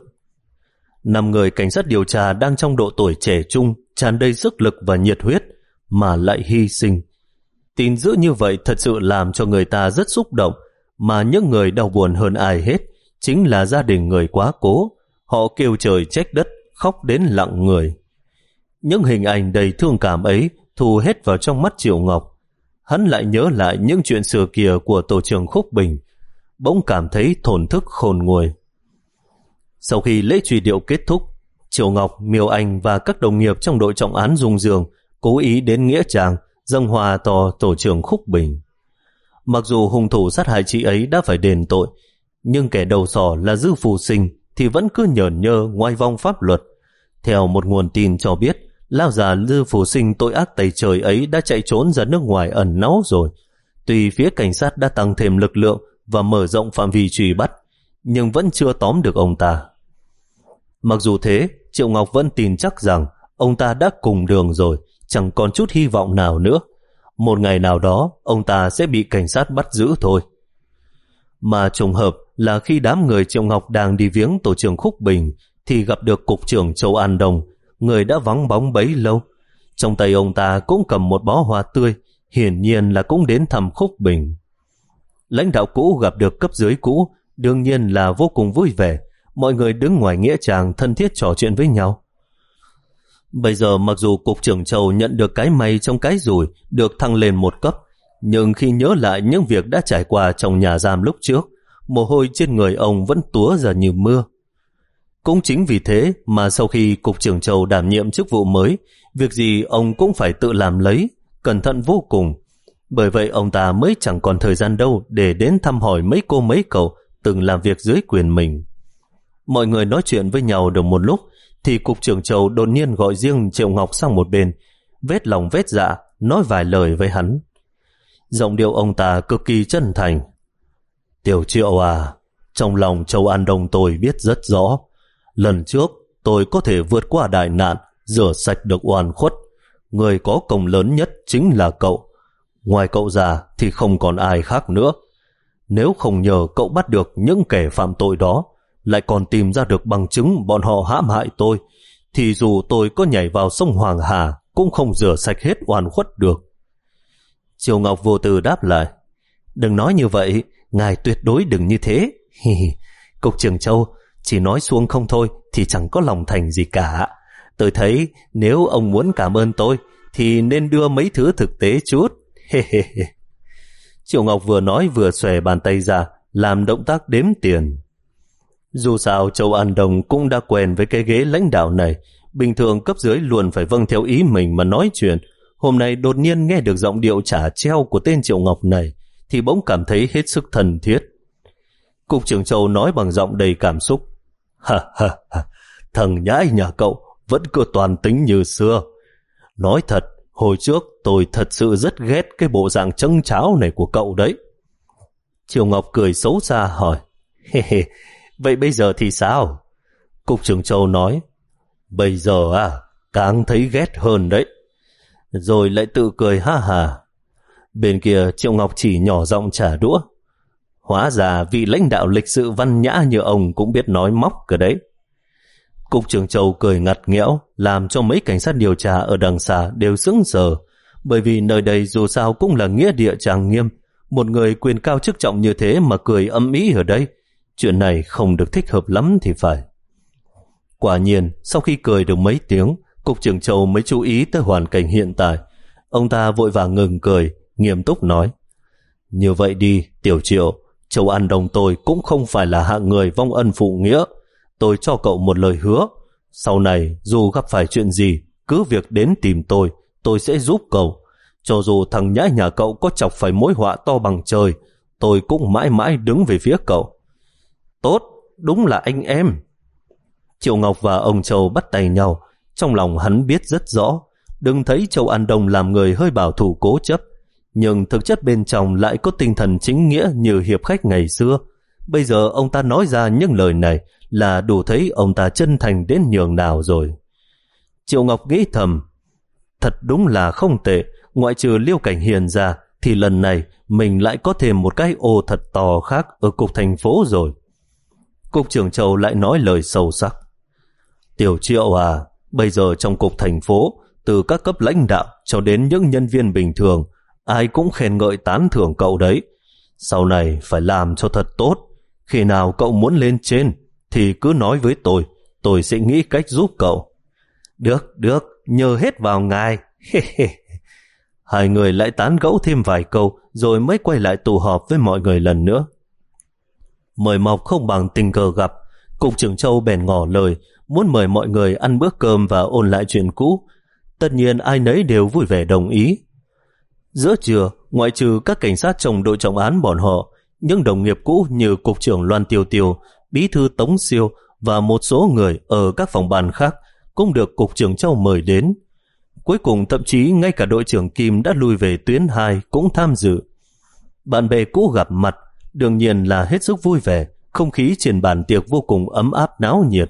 Năm người cảnh sát điều tra đang trong độ tuổi trẻ trung, tràn đầy sức lực và nhiệt huyết, mà lại hy sinh. Tin dữ như vậy thật sự làm cho người ta rất xúc động, mà những người đau buồn hơn ai hết chính là gia đình người quá cố. Họ kêu trời trách đất, khóc đến lặng người. Những hình ảnh đầy thương cảm ấy thu hết vào trong mắt Triệu Ngọc. Hắn lại nhớ lại những chuyện xưa kia của tổ trưởng Khúc Bình, bỗng cảm thấy thổn thức khôn nguôi. Sau khi lễ truy điệu kết thúc, Triệu Ngọc, Miêu Anh và các đồng nghiệp trong đội trọng án Dung Dương cố ý đến nghĩa trang dâng hoa to tổ trưởng Khúc Bình. Mặc dù hung thủ sát hại chị ấy đã phải đền tội, nhưng kẻ đầu sỏ là Dư Phù Sinh thì vẫn cứ nhởn nhơ ngoài vòng pháp luật. Theo một nguồn tin cho biết, lão già Dư Phù Sinh tội ác tày trời ấy đã chạy trốn ra nước ngoài ẩn náu rồi. Tuy phía cảnh sát đã tăng thêm lực lượng và mở rộng phạm vi truy bắt, nhưng vẫn chưa tóm được ông ta. Mặc dù thế, Triệu Ngọc vẫn tin chắc rằng ông ta đã cùng đường rồi, chẳng còn chút hy vọng nào nữa. Một ngày nào đó, ông ta sẽ bị cảnh sát bắt giữ thôi. Mà trùng hợp là khi đám người Triệu Ngọc đang đi viếng tổ trưởng Khúc Bình thì gặp được cục trưởng Châu An Đông, người đã vắng bóng bấy lâu. Trong tay ông ta cũng cầm một bó hoa tươi, hiển nhiên là cũng đến thăm Khúc Bình. Lãnh đạo cũ gặp được cấp dưới cũ, đương nhiên là vô cùng vui vẻ. Mọi người đứng ngoài nghĩa trang thân thiết trò chuyện với nhau. Bây giờ mặc dù cục trưởng Châu nhận được cái may trong cái rủi, được thăng lên một cấp, nhưng khi nhớ lại những việc đã trải qua trong nhà giam lúc trước, mồ hôi trên người ông vẫn túa ra như mưa. Cũng chính vì thế mà sau khi cục trưởng Châu đảm nhiệm chức vụ mới, việc gì ông cũng phải tự làm lấy, cẩn thận vô cùng. Bởi vậy ông ta mới chẳng còn thời gian đâu để đến thăm hỏi mấy cô mấy cậu từng làm việc dưới quyền mình. Mọi người nói chuyện với nhau được một lúc thì cục trưởng Châu đột nhiên gọi riêng Triệu Ngọc sang một bên, vết lòng vết dạ nói vài lời với hắn. Giọng điệu ông ta cực kỳ chân thành. Tiểu Triệu à, trong lòng Châu An Đông tôi biết rất rõ. Lần trước tôi có thể vượt qua đại nạn, rửa sạch được oan khuất. Người có công lớn nhất chính là cậu. Ngoài cậu ra thì không còn ai khác nữa. Nếu không nhờ cậu bắt được những kẻ phạm tội đó, lại còn tìm ra được bằng chứng bọn họ hãm hại tôi, thì dù tôi có nhảy vào sông Hoàng Hà cũng không rửa sạch hết oan khuất được. Triều Ngọc vô tư đáp lại. Đừng nói như vậy, ngài tuyệt đối đừng như thế. Cục trưởng Châu, chỉ nói suông không thôi thì chẳng có lòng thành gì cả. Tôi thấy nếu ông muốn cảm ơn tôi thì nên đưa mấy thứ thực tế chút. Triệu Ngọc vừa nói vừa xòe bàn tay ra, làm động tác đếm tiền. Dù sao Châu An Đồng cũng đã quen với cái ghế lãnh đạo này, bình thường cấp dưới luôn phải vâng theo ý mình mà nói chuyện. Hôm nay đột nhiên nghe được giọng điệu trả treo của tên Triệu Ngọc này thì bỗng cảm thấy hết sức thân thiết. Cục trưởng Châu nói bằng giọng đầy cảm xúc: Ha ha ha, thằng nhãi nhà cậu vẫn cứ toàn tính như xưa. Nói thật, hồi trước tôi thật sự rất ghét cái bộ dạng trâng cháo này của cậu đấy. Triệu Ngọc cười xấu xa hỏi: Hê hê, vậy bây giờ thì sao? Cục trưởng Châu nói: Bây giờ à, càng thấy ghét hơn đấy. Rồi lại tự cười ha hà. Bên kia Triệu Ngọc chỉ nhỏ giọng trả đũa: Hóa ra vị lãnh đạo lịch sự văn nhã như ông cũng biết nói móc cơ đấy. Cục trưởng Châu cười ngặt nghẽo, làm cho mấy cảnh sát điều tra ở đằng xa đều sững sờ, bởi vì nơi đây dù sao cũng là nghĩa địa trang nghiêm. Một người quyền cao chức trọng như thế mà cười âm ý ở đây, chuyện này không được thích hợp lắm thì phải. Quả nhiên, sau khi cười được mấy tiếng, Cục trưởng Châu mới chú ý tới hoàn cảnh hiện tại. Ông ta vội vàng ngừng cười, nghiêm túc nói: Như vậy đi, Tiểu Triệu, Châu An Đồng tôi cũng không phải là hạng người vong ân phụ nghĩa. Tôi cho cậu một lời hứa, sau này dù gặp phải chuyện gì, cứ việc đến tìm tôi, tôi sẽ giúp cậu. Cho dù thằng nhãi nhà cậu có chọc phải mối họa to bằng trời, tôi cũng mãi mãi đứng về phía cậu. Tốt, đúng là anh em. Triệu Ngọc và ông Châu bắt tay nhau. Trong lòng hắn biết rất rõ, đừng thấy Châu An Đông làm người hơi bảo thủ cố chấp, nhưng thực chất bên trong lại có tinh thần chính nghĩa như hiệp khách ngày xưa. Bây giờ ông ta nói ra những lời này là đủ thấy ông ta chân thành đến nhường nào rồi. Triệu Ngọc nghĩ thầm, thật đúng là không tệ, ngoại trừ Liêu Cảnh Hiền ra thì lần này mình lại có thêm một cái ô thật to khác ở cục thành phố rồi. Cục trưởng Châu lại nói lời sâu sắc: Tiểu Triệu à, bây giờ trong cục thành phố, từ các cấp lãnh đạo cho đến những nhân viên bình thường, ai cũng khen ngợi tán thưởng cậu đấy. Sau này phải làm cho thật tốt. Khi nào cậu muốn lên trên thì cứ nói với tôi, tôi sẽ nghĩ cách giúp cậu. Được, được, nhờ hết vào ngài. Hai người lại tán gẫu thêm vài câu rồi mới quay lại tụ họp với mọi người lần nữa. Mời mọc không bằng tình cờ gặp, Cục trưởng Châu bèn ngỏ lời muốn mời mọi người ăn bữa cơm và ôn lại chuyện cũ. Tất nhiên ai nấy đều vui vẻ đồng ý. Giữa trưa, ngoại trừ các cảnh sát trong đội trọng án bọn họ, những đồng nghiệp cũ như Cục trưởng Loan Tiêu Tiêu, Bí thư Tống Siêu và một số người ở các phòng ban khác cũng được Cục trưởng Châu mời đến. Cuối cùng thậm chí ngay cả đội trưởng Kim đã lui về tuyến hai cũng tham dự. Bạn bè cũ gặp mặt, đương nhiên là hết sức vui vẻ, không khí trên bàn tiệc vô cùng ấm áp náo nhiệt.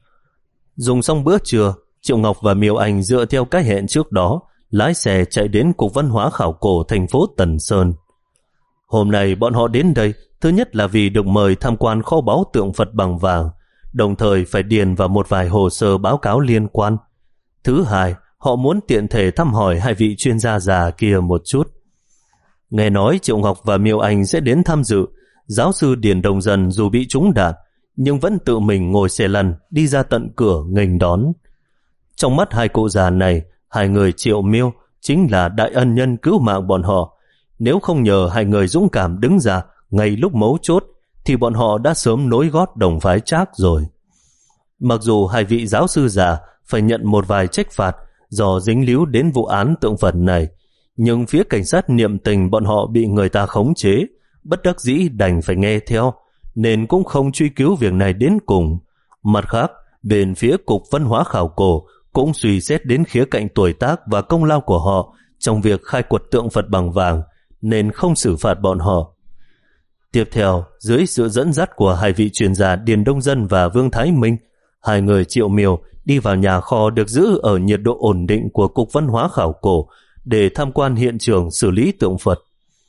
Dùng xong bữa trưa, Triệu Ngọc và Miêu Anh dựa theo cái hẹn trước đó, lái xe chạy đến Cục Văn hóa Khảo cổ thành phố Tần Sơn. Hôm nay bọn họ đến đây, thứ nhất là vì được mời tham quan kho báu tượng Phật bằng vàng, đồng thời phải điền vào một vài hồ sơ báo cáo liên quan. Thứ hai, họ muốn tiện thể thăm hỏi hai vị chuyên gia già kia một chút. Nghe nói Triệu Ngọc và Miêu Anh sẽ đến tham dự, giáo sư Điền Đông Dân dù bị trúng đạn, nhưng vẫn tự mình ngồi xe lăn đi ra tận cửa nghênh đón. Trong mắt hai cụ già này, hai người Triệu Miêu chính là đại ân nhân cứu mạng bọn họ. Nếu không nhờ hai người dũng cảm đứng ra ngay lúc mấu chốt, thì bọn họ đã sớm nối gót đồng phái Trác rồi. Mặc dù hai vị giáo sư già phải nhận một vài trách phạt do dính líu đến vụ án tượng Phật này, nhưng phía cảnh sát niệm tình bọn họ bị người ta khống chế, bất đắc dĩ đành phải nghe theo, nên cũng không truy cứu việc này đến cùng. Mặt khác, bên phía Cục Văn hóa Khảo cổ cũng suy xét đến khía cạnh tuổi tác và công lao của họ trong việc khai quật tượng Phật bằng vàng, nên không xử phạt bọn họ. Tiếp theo, dưới sự dẫn dắt của hai vị chuyên gia Điền Đông Dân và Vương Thái Minh, hai người Triệu Miêu đi vào nhà kho được giữ ở nhiệt độ ổn định của Cục Văn hóa Khảo cổ để tham quan hiện trường xử lý tượng Phật.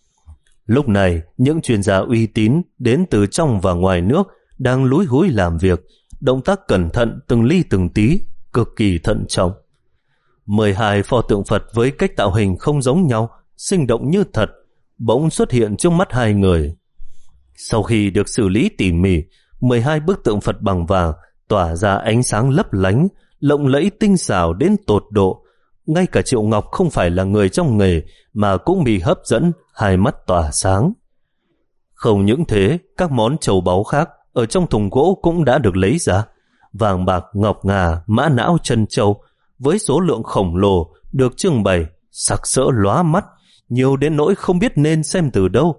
Lúc này, những chuyên gia uy tín đến từ trong và ngoài nước đang lúi húi làm việc, động tác cẩn thận từng ly từng tí, cực kỳ thận trọng. mười hai pho tượng Phật với cách tạo hình không giống nhau, sinh động như thật, bỗng xuất hiện trước mắt hai người. Sau khi được xử lý tỉ mỉ, mười hai bức tượng Phật bằng vàng tỏa ra ánh sáng lấp lánh, lộng lẫy tinh xảo đến tột độ. Ngay cả Triệu Ngọc không phải là người trong nghề mà cũng bị hấp dẫn, hai mắt tỏa sáng. Không những thế, các món châu báu khác ở trong thùng gỗ cũng đã được lấy ra. Vàng bạc, ngọc ngà, mã não, chân châu với số lượng khổng lồ được trưng bày, sặc sỡ lóa mắt, nhiều đến nỗi không biết nên xem từ đâu.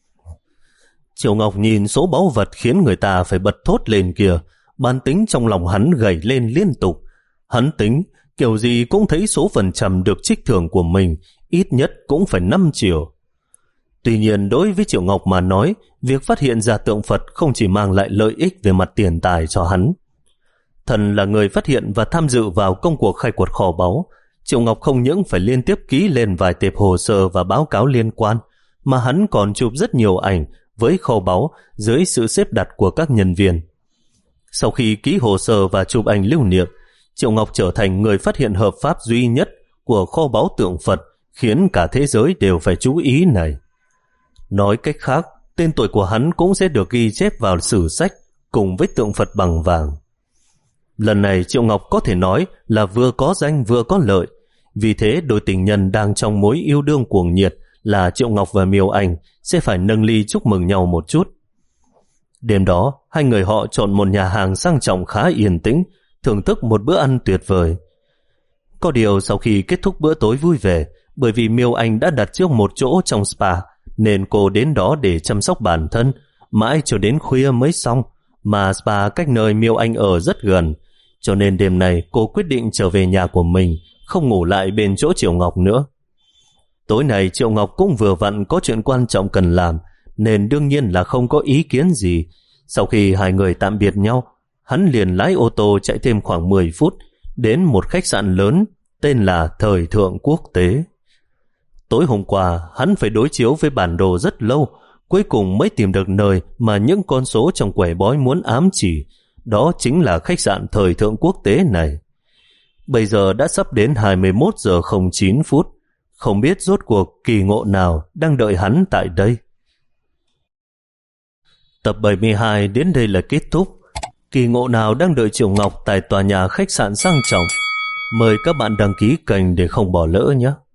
Triệu Ngọc nhìn số báu vật khiến người ta phải bật thốt lên kìa, bản tính trong lòng hắn gảy lên liên tục. Hắn tính kiểu gì cũng thấy số phần trăm được trích thưởng của mình ít nhất cũng phải năm triệu. Tuy nhiên đối với Triệu Ngọc mà nói, việc phát hiện ra tượng Phật không chỉ mang lại lợi ích về mặt tiền tài cho hắn. Thần là người phát hiện và tham dự vào công cuộc khai quật kho báu, Triệu Ngọc không những phải liên tiếp ký lên vài tệp hồ sơ và báo cáo liên quan, mà hắn còn chụp rất nhiều ảnh với kho báu dưới sự xếp đặt của các nhân viên. Sau khi ký hồ sơ và chụp ảnh lưu niệm, Triệu Ngọc trở thành người phát hiện hợp pháp duy nhất của kho báu tượng Phật, khiến cả thế giới đều phải chú ý này. Nói cách khác, tên tuổi của hắn cũng sẽ được ghi chép vào sử sách cùng với tượng Phật bằng vàng. Lần này Triệu Ngọc có thể nói là vừa có danh vừa có lợi. Vì thế đôi tình nhân đang trong mối yêu đương cuồng nhiệt là Triệu Ngọc và Miêu Anh sẽ phải nâng ly chúc mừng nhau một chút. Đêm đó, hai người họ chọn một nhà hàng sang trọng khá yên tĩnh, thưởng thức một bữa ăn tuyệt vời. Có điều sau khi kết thúc bữa tối vui vẻ, bởi vì Miêu Anh đã đặt trước một chỗ trong spa, nên cô đến đó để chăm sóc bản thân, mãi cho đến khuya mới xong, mà spa cách nơi Miêu Anh ở rất gần, cho nên đêm này cô quyết định trở về nhà của mình, không ngủ lại bên chỗ Triệu Ngọc nữa. Tối nay Triệu Ngọc cũng vừa vặn có chuyện quan trọng cần làm, nên đương nhiên là không có ý kiến gì. Sau khi hai người tạm biệt nhau, hắn liền lái ô tô chạy thêm khoảng mười phút, đến một khách sạn lớn tên là Thời Thượng Quốc Tế. Tối hôm qua, hắn phải đối chiếu với bản đồ rất lâu, cuối cùng mới tìm được nơi mà những con số trong quẻ bói muốn ám chỉ, đó chính là khách sạn Thời Thượng Quốc Tế này. Bây giờ đã sắp đến hai mươi mốt giờ không chín phút, không biết rốt cuộc kỳ ngộ nào đang đợi hắn tại đây. Tập bảy mươi hai đến đây là kết thúc. Kỳ ngộ nào đang đợi Triệu Ngọc tại tòa nhà khách sạn sang trọng? Mời các bạn đăng ký kênh để không bỏ lỡ nhé.